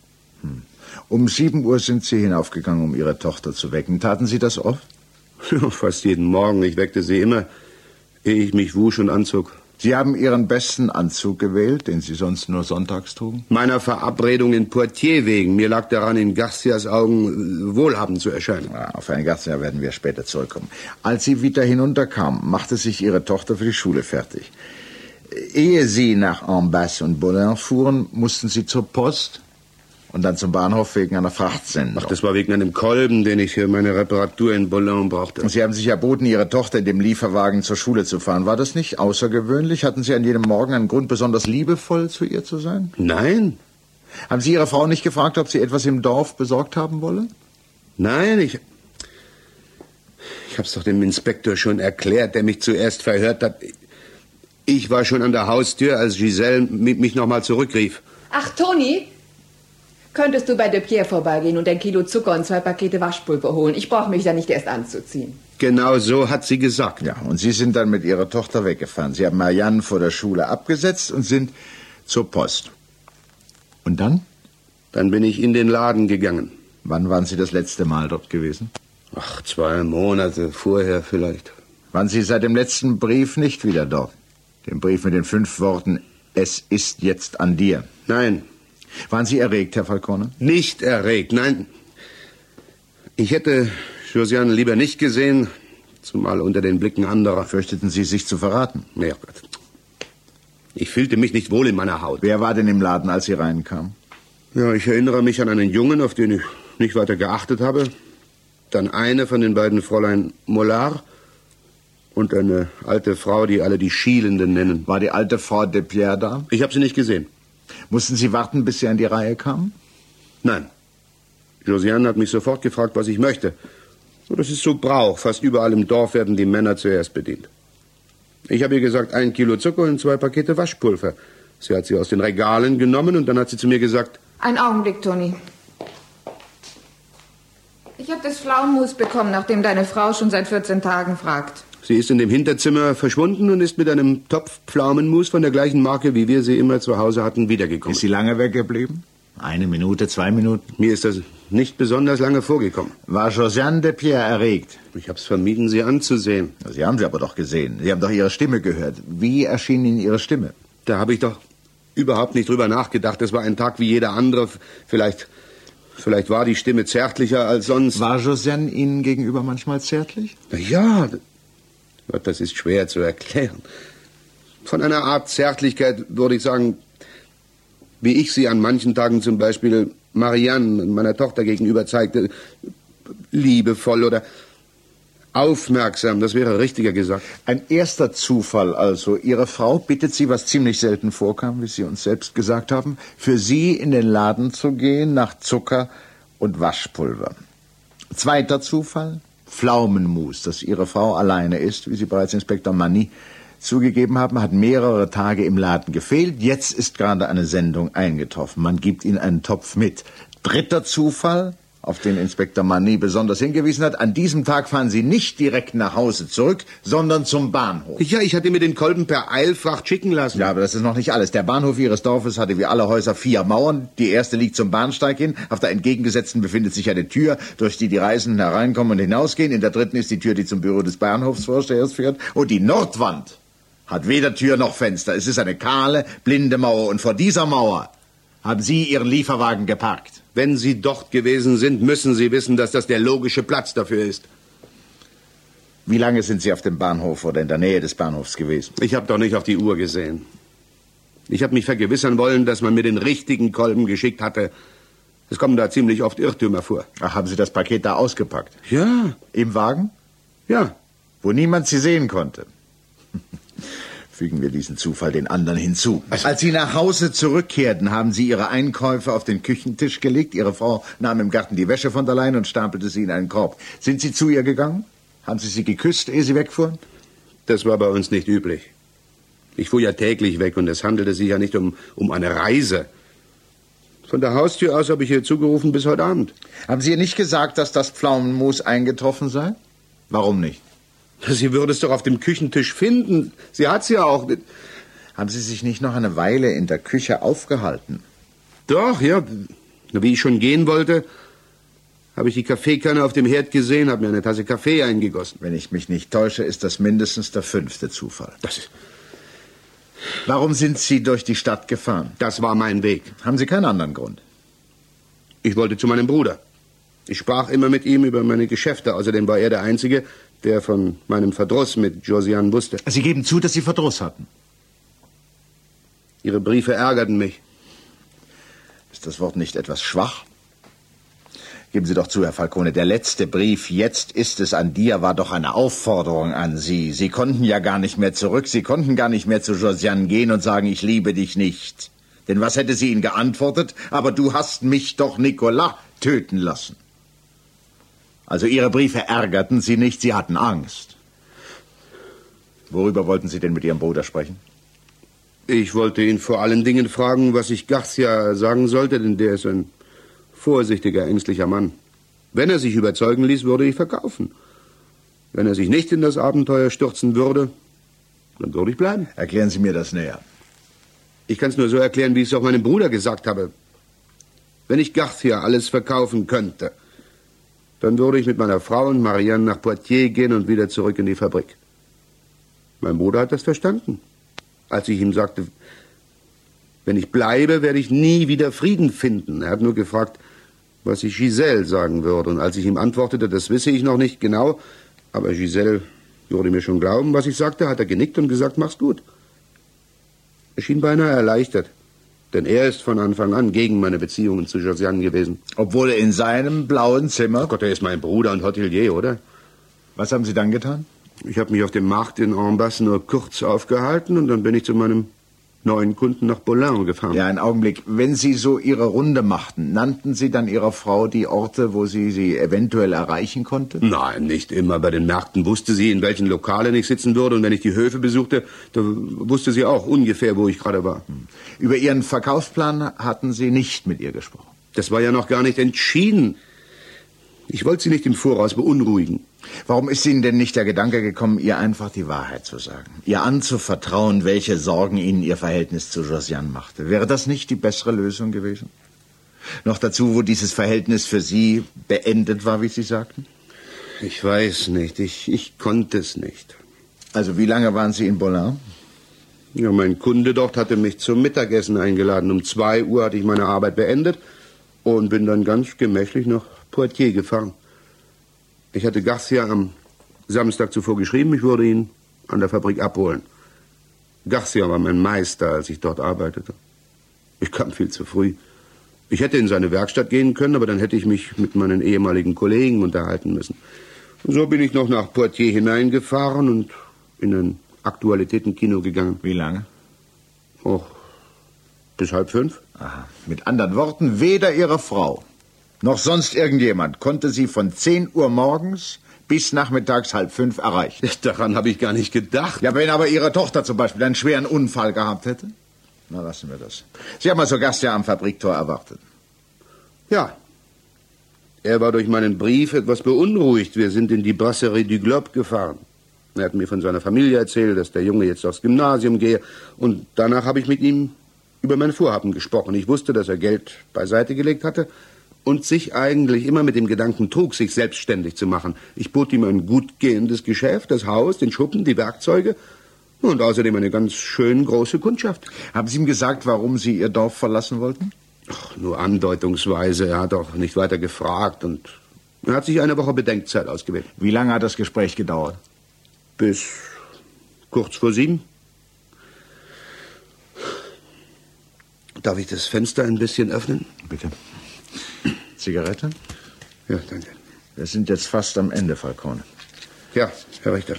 Um 7 Uhr sind Sie hinaufgegangen, um Ihre Tochter zu wecken. Taten Sie das oft? Ja, fast jeden Morgen. Ich weckte sie immer, ehe ich mich wusch und anzog. Sie haben Ihren besten Anzug gewählt, den Sie sonst nur sonntags trugen? Meiner Verabredung in Poitiers wegen. Mir lag daran, in Garcias Augen wohlhabend zu erscheinen. Ja, auf Herrn Garcia werden wir später zurückkommen. Als Sie wieder hinunterkamen, machte sich Ihre Tochter für die Schule fertig. Ehe Sie nach Ambas und Boulogne fuhren, mussten Sie zur Post und dann zum Bahnhof wegen einer Frachtsendung. Ach, das war wegen einem Kolben, den ich für meine Reparatur in Boulogne brauchte. Und Sie haben sich erboten, Ihre Tochter in dem Lieferwagen zur Schule zu fahren. War das nicht außergewöhnlich? Hatten Sie an jedem Morgen einen Grund, besonders liebevoll zu ihr zu sein? Nein. Haben Sie Ihre Frau nicht gefragt, ob sie etwas im Dorf besorgt haben wolle? Nein, ich hab's doch dem Inspektor schon erklärt, der mich zuerst verhört hat. Ich war schon an der Haustür, als Giselle mich nochmal zurückrief. Ach, Toni, könntest du bei Despierres vorbeigehen und 1 Kilo Zucker und 2 Pakete Waschpulver holen? Ich brauche mich da nicht erst anzuziehen. Genau so hat sie gesagt. Ja, und Sie sind dann mit Ihrer Tochter weggefahren. Sie haben Marianne vor der Schule abgesetzt und sind zur Post. Und dann? Dann bin ich in den Laden gegangen. Wann waren Sie das letzte Mal dort gewesen? Ach, 2 Monate vorher vielleicht. Waren Sie seit dem letzten Brief nicht wieder dort? Den Brief mit den 5 Worten, Es ist jetzt an dir. Nein. Waren Sie erregt, Herr Falcone? Nicht erregt, nein. Ich hätte Josiane lieber nicht gesehen, zumal unter den Blicken anderer. Fürchteten Sie, sich zu verraten? Nee, Gott. Ich fühlte mich nicht wohl in meiner Haut. Wer war denn im Laden, als Sie reinkamen? Ja, ich erinnere mich an einen Jungen, auf den ich nicht weiter geachtet habe. Dann eine von den beiden Fräulein Mollard und eine alte Frau, die alle die Schielenden nennen. War die alte Frau Despierre da? Ich habe sie nicht gesehen. Mussten Sie warten, bis Sie an die Reihe kamen? Nein. Josiane hat mich sofort gefragt, was ich möchte. Und das ist so Brauch. Fast überall im Dorf werden die Männer zuerst bedient. Ich habe ihr gesagt, 1 Kilo Zucker und 2 Pakete Waschpulver. Sie hat sie aus den Regalen genommen und dann hat sie zu mir gesagt... Einen Augenblick, Toni. Ich habe das Pflaumenmus bekommen, nachdem deine Frau schon seit 14 Tagen fragt. Sie ist in dem Hinterzimmer verschwunden und ist mit einem Topf Pflaumenmus von der gleichen Marke, wie wir sie immer zu Hause hatten, wiedergekommen. Ist sie lange weggeblieben? 1 Minute, 2 Minuten? Mir ist das nicht besonders lange vorgekommen. War Josiane Despierre erregt? Ich habe es vermieden, sie anzusehen. Sie haben sie aber doch gesehen. Sie haben doch ihre Stimme gehört. Wie erschien Ihnen Ihre Stimme? Da habe ich doch überhaupt nicht drüber nachgedacht. Es war ein Tag wie jeder andere. Vielleicht war die Stimme zärtlicher als sonst. War Josiane Ihnen gegenüber manchmal zärtlich? Na ja, das ist schwer zu erklären. Von einer Art Zärtlichkeit würde ich sagen, wie ich sie an manchen Tagen zum Beispiel Marianne, meiner Tochter, gegenüber zeigte. Liebevoll oder aufmerksam, das wäre richtiger gesagt. Ein erster Zufall also. Ihre Frau bittet Sie, was ziemlich selten vorkam, wie Sie uns selbst gesagt haben, für Sie in den Laden zu gehen nach Zucker und Waschpulver. Zweiter Zufall, Pflaumenmus, das Ihre Frau alleine isst, wie Sie bereits Inspektor Manny zugegeben haben, hat mehrere Tage im Laden gefehlt. Jetzt ist gerade eine Sendung eingetroffen. Man gibt Ihnen einen Topf mit. Dritter Zufall, auf den Inspektor Manny besonders hingewiesen hat. An diesem Tag fahren Sie nicht direkt nach Hause zurück, sondern zum Bahnhof. Ja, ich hatte mir den Kolben per Eilfracht schicken lassen. Ja, aber das ist noch nicht alles. Der Bahnhof Ihres Dorfes hatte wie alle Häuser 4 Mauern. Die erste liegt zum Bahnsteig hin. Auf der entgegengesetzten befindet sich eine Tür, durch die Reisenden hereinkommen und hinausgehen. In der dritten ist die Tür, die zum Büro des Bahnhofsvorstehers führt. Und die Nordwand hat weder Tür noch Fenster. Es ist eine kahle, blinde Mauer. Und vor dieser Mauer haben Sie Ihren Lieferwagen geparkt. Wenn Sie dort gewesen sind, müssen Sie wissen, dass das der logische Platz dafür ist. Wie lange sind Sie auf dem Bahnhof oder in der Nähe des Bahnhofs gewesen? Ich habe doch nicht auf die Uhr gesehen. Ich habe mich vergewissern wollen, dass man mir den richtigen Kolben geschickt hatte. Es kommen da ziemlich oft Irrtümer vor. Ach, haben Sie das Paket da ausgepackt? Ja. Im Wagen? Ja. Wo niemand Sie sehen konnte? Fügen wir diesen Zufall den anderen hinzu. Als Sie nach Hause zurückkehrten, haben Sie Ihre Einkäufe auf den Küchentisch gelegt. Ihre Frau nahm im Garten die Wäsche von der Leine und stapelte sie in einen Korb. Sind Sie zu ihr gegangen? Haben Sie sie geküsst, ehe Sie wegfuhren? Das war bei uns nicht üblich. Ich fuhr ja täglich weg und es handelte sich ja nicht um eine Reise. Von der Haustür aus habe ich ihr zugerufen bis heute Abend. Haben Sie ihr nicht gesagt, dass das Pflaumenmus eingetroffen sei? Warum nicht? Sie würde es doch auf dem Küchentisch finden. Sie hat's ja auch. Haben Sie sich nicht noch eine Weile in der Küche aufgehalten? Doch, ja. Wie ich schon gehen wollte, habe ich die Kaffeekanne auf dem Herd gesehen, habe mir eine Tasse Kaffee eingegossen. Wenn ich mich nicht täusche, ist das mindestens der 5. Zufall. Das ist... Warum sind Sie durch die Stadt gefahren? Das war mein Weg. Haben Sie keinen anderen Grund? Ich wollte zu meinem Bruder. Ich sprach immer mit ihm über meine Geschäfte. Außerdem war er der Einzige, der von meinem Verdruss mit Josiane wusste. Sie geben zu, dass Sie Verdruss hatten. Ihre Briefe ärgerten mich. Ist das Wort nicht etwas schwach? Geben Sie doch zu, Herr Falcone, der letzte Brief, jetzt ist es an dir, war doch eine Aufforderung an Sie. Sie konnten ja gar nicht mehr zurück, Sie konnten gar nicht mehr zu Josiane gehen und sagen, ich liebe dich nicht. Denn was hätte sie Ihnen geantwortet? Aber du hast mich doch, Nicolas, töten lassen. Also Ihre Briefe ärgerten Sie nicht, Sie hatten Angst. Worüber wollten Sie denn mit Ihrem Bruder sprechen? Ich wollte ihn vor allen Dingen fragen, was ich Garcia sagen sollte, denn der ist ein vorsichtiger, ängstlicher Mann. Wenn er sich überzeugen ließ, würde ich verkaufen. Wenn er sich nicht in das Abenteuer stürzen würde, dann würde ich bleiben. Erklären Sie mir das näher. Ich kann es nur so erklären, wie ich es auch meinem Bruder gesagt habe. Wenn ich Garcia alles verkaufen könnte, dann würde ich mit meiner Frau und Marianne nach Poitiers gehen und wieder zurück in die Fabrik. Mein Bruder hat das verstanden. Als ich ihm sagte, Wenn ich bleibe, werde ich nie wieder Frieden finden. Er hat nur gefragt, was ich Giselle sagen würde. Und als ich ihm antwortete, das wisse ich noch nicht genau, aber Giselle würde mir schon glauben, was ich sagte, hat er genickt und gesagt, mach's gut. Er schien beinahe erleichtert, denn er ist von Anfang an gegen meine Beziehungen zu Josiane gewesen. Obwohl er in seinem blauen Zimmer... Oh Gott, er ist mein Bruder und Hotelier, oder? Was haben Sie dann getan? Ich habe mich auf dem Markt in Ambas nur kurz aufgehalten und dann bin ich zu meinem neuen Kunden nach Boulogne gefahren. Ja, einen Augenblick. Wenn Sie so Ihre Runde machten, nannten Sie dann Ihrer Frau die Orte, wo sie eventuell erreichen konnte? Nein, nicht immer. Bei den Märkten wusste sie, in welchen Lokalen ich sitzen würde. Und wenn ich die Höfe besuchte, da wusste sie auch ungefähr, wo ich gerade war. Über Ihren Verkaufsplan hatten Sie nicht mit ihr gesprochen? Das war ja noch gar nicht entschieden. Ich wollte sie nicht im Voraus beunruhigen. Warum ist Ihnen denn nicht der Gedanke gekommen, ihr einfach die Wahrheit zu sagen? Ihr anzuvertrauen, welche Sorgen Ihnen Ihr Verhältnis zu Josiane machte? Wäre das nicht die bessere Lösung gewesen? Noch dazu, wo dieses Verhältnis für Sie beendet war, wie Sie sagten? Ich weiß nicht. Ich konnte es nicht. Also wie lange waren Sie in Boulogne? Ja, mein Kunde dort hatte mich zum Mittagessen eingeladen. Um 2 Uhr hatte ich meine Arbeit beendet und bin dann ganz gemächlich nach Poitiers gefahren. Ich hatte Garcia am Samstag zuvor geschrieben, ich würde ihn an der Fabrik abholen. Garcia war mein Meister, als ich dort arbeitete. Ich kam viel zu früh. Ich hätte in seine Werkstatt gehen können, aber dann hätte ich mich mit meinen ehemaligen Kollegen unterhalten müssen. Und so bin ich noch nach Poitiers hineingefahren und in ein Aktualitätenkino gegangen. Wie lange? Oh, bis 4:30. Aha. Mit anderen Worten, weder Ihre Frau noch sonst irgendjemand konnte Sie von 10 Uhr morgens bis nachmittags 4:30 erreichen. Daran habe ich gar nicht gedacht. Ja, wenn aber Ihre Tochter zum Beispiel einen schweren Unfall gehabt hätte? Na, lassen wir das. Sie haben also Garcia am Fabriktor erwartet. Ja. Er war durch meinen Brief etwas beunruhigt. Wir sind in die Brasserie du Globe gefahren. Er hat mir von seiner Familie erzählt, dass der Junge jetzt aufs Gymnasium gehe. Und danach habe ich mit ihm über mein Vorhaben gesprochen. Ich wusste, dass er Geld beiseite gelegt hatte und sich eigentlich immer mit dem Gedanken trug, sich selbstständig zu machen. Ich bot ihm ein gut gehendes Geschäft, das Haus, den Schuppen, die Werkzeuge und außerdem eine ganz schön große Kundschaft. Haben Sie ihm gesagt, warum Sie Ihr Dorf verlassen wollten? Ach, nur andeutungsweise. Er hat auch nicht weiter gefragt und er hat sich eine Woche Bedenkzeit ausgewählt. Wie lange hat das Gespräch gedauert? Bis kurz vor 7. Darf ich das Fenster ein bisschen öffnen? Bitte. Zigarette? Ja, danke. Wir sind jetzt fast am Ende, Falcone. Ja, Herr Richter.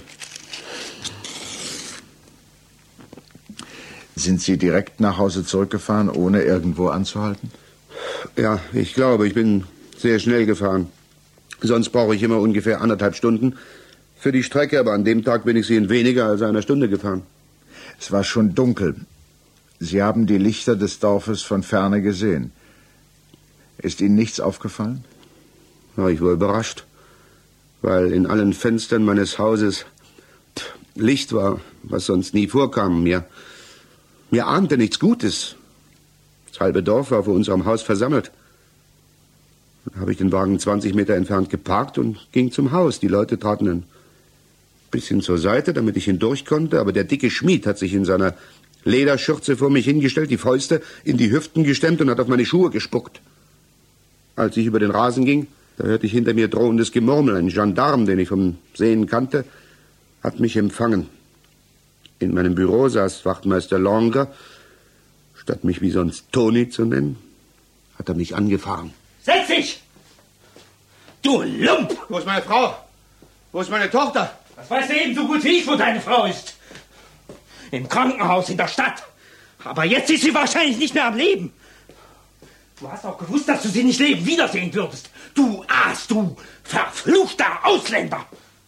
Sind Sie direkt nach Hause zurückgefahren, ohne irgendwo anzuhalten? Ja, ich glaube, ich bin sehr schnell gefahren. Sonst brauche ich immer ungefähr 1,5 Stunden für die Strecke, aber an dem Tag bin ich sie in weniger als einer Stunde gefahren. Es war schon dunkel. Sie haben die Lichter des Dorfes von ferne gesehen. Ist Ihnen nichts aufgefallen? Ja, ich war überrascht, weil in allen Fenstern meines Hauses Licht war, was sonst nie vorkam. Mir ahnte nichts Gutes. Das halbe Dorf war vor unserem Haus versammelt. Dann habe ich den Wagen 20 Meter entfernt geparkt und ging zum Haus. Die Leute traten ein bisschen zur Seite, damit ich hindurch konnte, aber der dicke Schmied hat sich in seiner Lederschürze vor mich hingestellt, die Fäuste in die Hüften gestemmt und hat auf meine Schuhe gespuckt. Als ich über den Rasen ging, da hörte ich hinter mir drohendes Gemurmel. Ein Gendarm, den ich vom Sehen kannte, hat mich empfangen. In meinem Büro saß Wachtmeister Langre. Statt mich wie sonst Toni zu nennen, hat er mich angefahren. Setz dich! Du Lump! Wo ist meine Frau? Wo ist meine Tochter? Das weißt du ebenso gut wie ich, wo deine Frau ist. Im Krankenhaus in der Stadt. Aber jetzt ist sie wahrscheinlich nicht mehr am Leben. Du hast auch gewusst, dass du sie nicht leben wiedersehen würdest. Du Aas, du verfluchter Ausländer.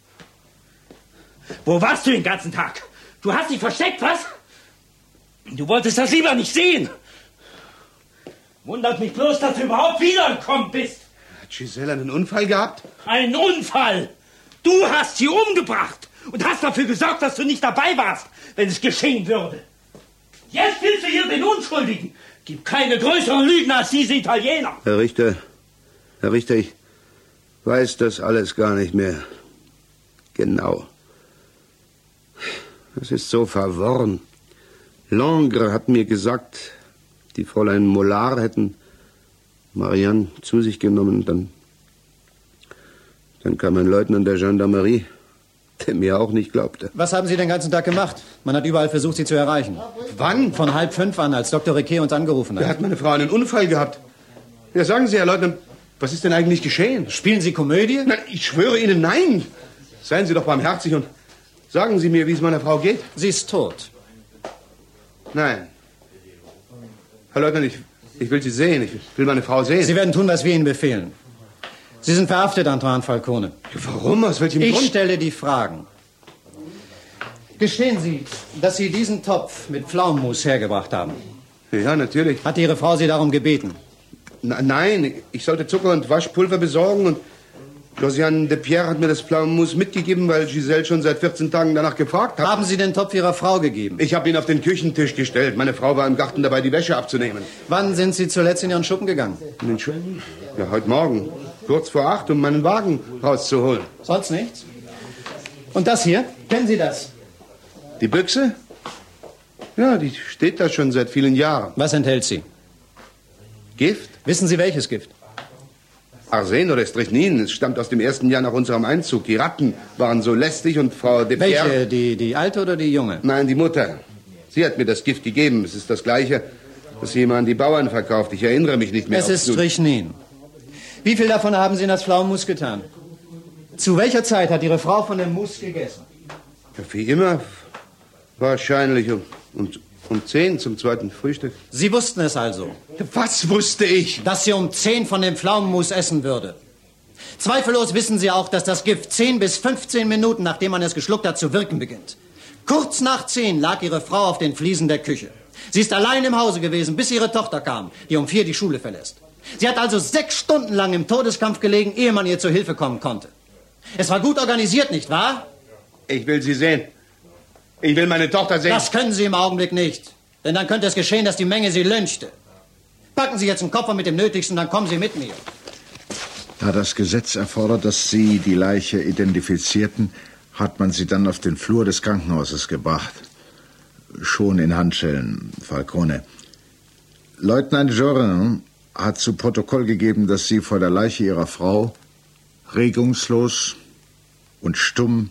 Wo warst du den ganzen Tag? Du hast sie versteckt, was? Du wolltest das lieber nicht sehen. Wundert mich bloß, dass du überhaupt wiedergekommen bist. Hat Giselle einen Unfall gehabt? Einen Unfall? Du hast sie umgebracht und hast dafür gesorgt, dass du nicht dabei warst, wenn es geschehen würde. Jetzt willst du hier den Unschuldigen. Gib keine größeren Lügen als diese Italiener. Herr Richter, ich weiß das alles gar nicht mehr genau. Es ist so verworren. Langre hat mir gesagt, die Fräulein Mollard hätten Marianne zu sich genommen, dann kam ein Leutnant der Gendarmerie, der mir auch nicht glaubte. Was haben Sie den ganzen Tag gemacht? Man hat überall versucht, Sie zu erreichen. Wann? Von 4:30 an, als Dr. Riquet uns angerufen hat. Da hat meine Frau einen Unfall gehabt. Ja, sagen Sie, Herr Leutnant, was ist denn eigentlich geschehen? Spielen Sie Komödie? Nein, ich schwöre Ihnen, nein. Seien Sie doch barmherzig und sagen Sie mir, wie es meiner Frau geht. Sie ist tot. Nein. Herr Leutnant, ich will Sie sehen. Ich will meine Frau sehen. Sie werden tun, was wir Ihnen befehlen. Sie sind verhaftet, Antoine Falcone. Warum? Aus welchem Grund? Ich stelle die Fragen. Gestehen Sie, dass Sie diesen Topf mit Pflaumenmus hergebracht haben? Ja, natürlich. Hat Ihre Frau Sie darum gebeten? Nein, ich sollte Zucker und Waschpulver besorgen und Josiane de Pierre hat mir das Pflaumenmus mitgegeben, weil Giselle schon seit 14 Tagen danach gefragt hat. Haben Sie den Topf Ihrer Frau gegeben? Ich habe ihn auf den Küchentisch gestellt. Meine Frau war im Garten dabei, die Wäsche abzunehmen. Wann sind Sie zuletzt in Ihren Schuppen gegangen? In den Schuppen? Ja, heute Morgen. Kurz vor 8, um meinen Wagen rauszuholen. Sonst nichts? Und das hier? Kennen Sie das? Die Büchse? Ja, die steht da schon seit vielen Jahren. Was enthält sie? Gift? Wissen Sie, welches Gift? Arsen oder Strychnin. Es stammt aus dem ersten Jahr nach unserem Einzug. Die Ratten waren so lästig und Frau de Pierre... Welche? Die alte oder die junge? Nein, die Mutter. Sie hat mir das Gift gegeben. Es ist das Gleiche, das sie immer an die Bauern verkauft. Ich erinnere mich nicht mehr. Es ist Strychnin. Wie viel davon haben Sie in das Pflaumenmus getan? Zu welcher Zeit hat Ihre Frau von dem Mus gegessen? Ja, wie immer. Wahrscheinlich um 10 zum zweiten Frühstück. Sie wussten es also? Was wusste ich? Dass sie um 10 von dem Pflaumenmus essen würde. Zweifellos wissen Sie auch, dass das Gift 10 bis 15 Minuten, nachdem man es geschluckt hat, zu wirken beginnt. Kurz nach 10 lag Ihre Frau auf den Fliesen der Küche. Sie ist allein im Hause gewesen, bis ihre Tochter kam, die um 4 die Schule verlässt. Sie hat also 6 Stunden lang im Todeskampf gelegen, ehe man ihr zur Hilfe kommen konnte. Es war gut organisiert, nicht wahr? Ich will sie sehen. Ich will meine Tochter sehen. Das können Sie im Augenblick nicht. Denn dann könnte es geschehen, dass die Menge Sie lynchte. Packen Sie jetzt einen Koffer mit dem Nötigsten, dann kommen Sie mit mir. Da das Gesetz erfordert, dass Sie die Leiche identifizierten, hat man sie dann auf den Flur des Krankenhauses gebracht. Schon in Handschellen, Falcone. Leutnant Jorin hat zu Protokoll gegeben, dass Sie vor der Leiche Ihrer Frau regungslos und stumm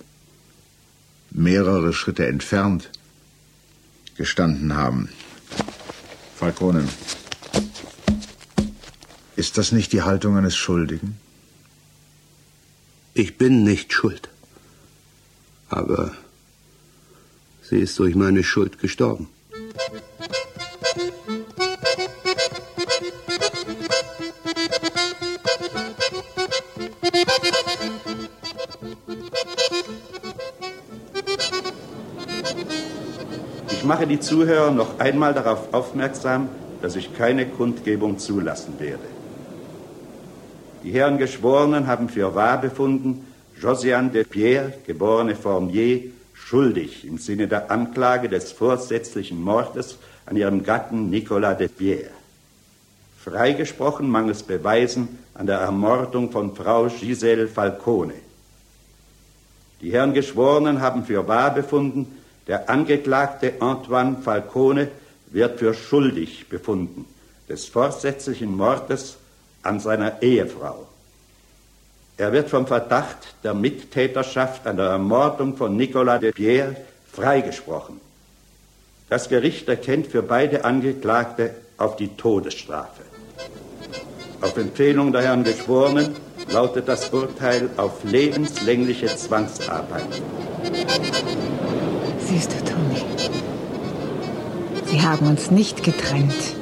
mehrere Schritte entfernt gestanden haben. Falcone, ist das nicht die Haltung eines Schuldigen? Ich bin nicht schuld. Aber sie ist durch meine Schuld gestorben. Ich mache die Zuhörer noch einmal darauf aufmerksam, dass ich keine Kundgebung zulassen werde. Die Herren Geschworenen haben für wahr befunden, Josiane de Pierre, geborene Formier, schuldig im Sinne der Anklage des vorsätzlichen Mordes an ihrem Gatten Nicolas de Pierre. Freigesprochen mangels Beweisen an der Ermordung von Frau Giselle Falcone. Die Herren Geschworenen haben für wahr befunden, der Angeklagte Antoine Falcone wird für schuldig befunden des vorsätzlichen Mordes an seiner Ehefrau. Er wird vom Verdacht der Mittäterschaft an der Ermordung von Nicolas de Pierre freigesprochen. Das Gericht erkennt für beide Angeklagte auf die Todesstrafe. Auf Empfehlung der Herren Geschworenen lautet das Urteil auf lebenslängliche Zwangsarbeit. Siehst du, Toni, sie haben uns nicht getrennt.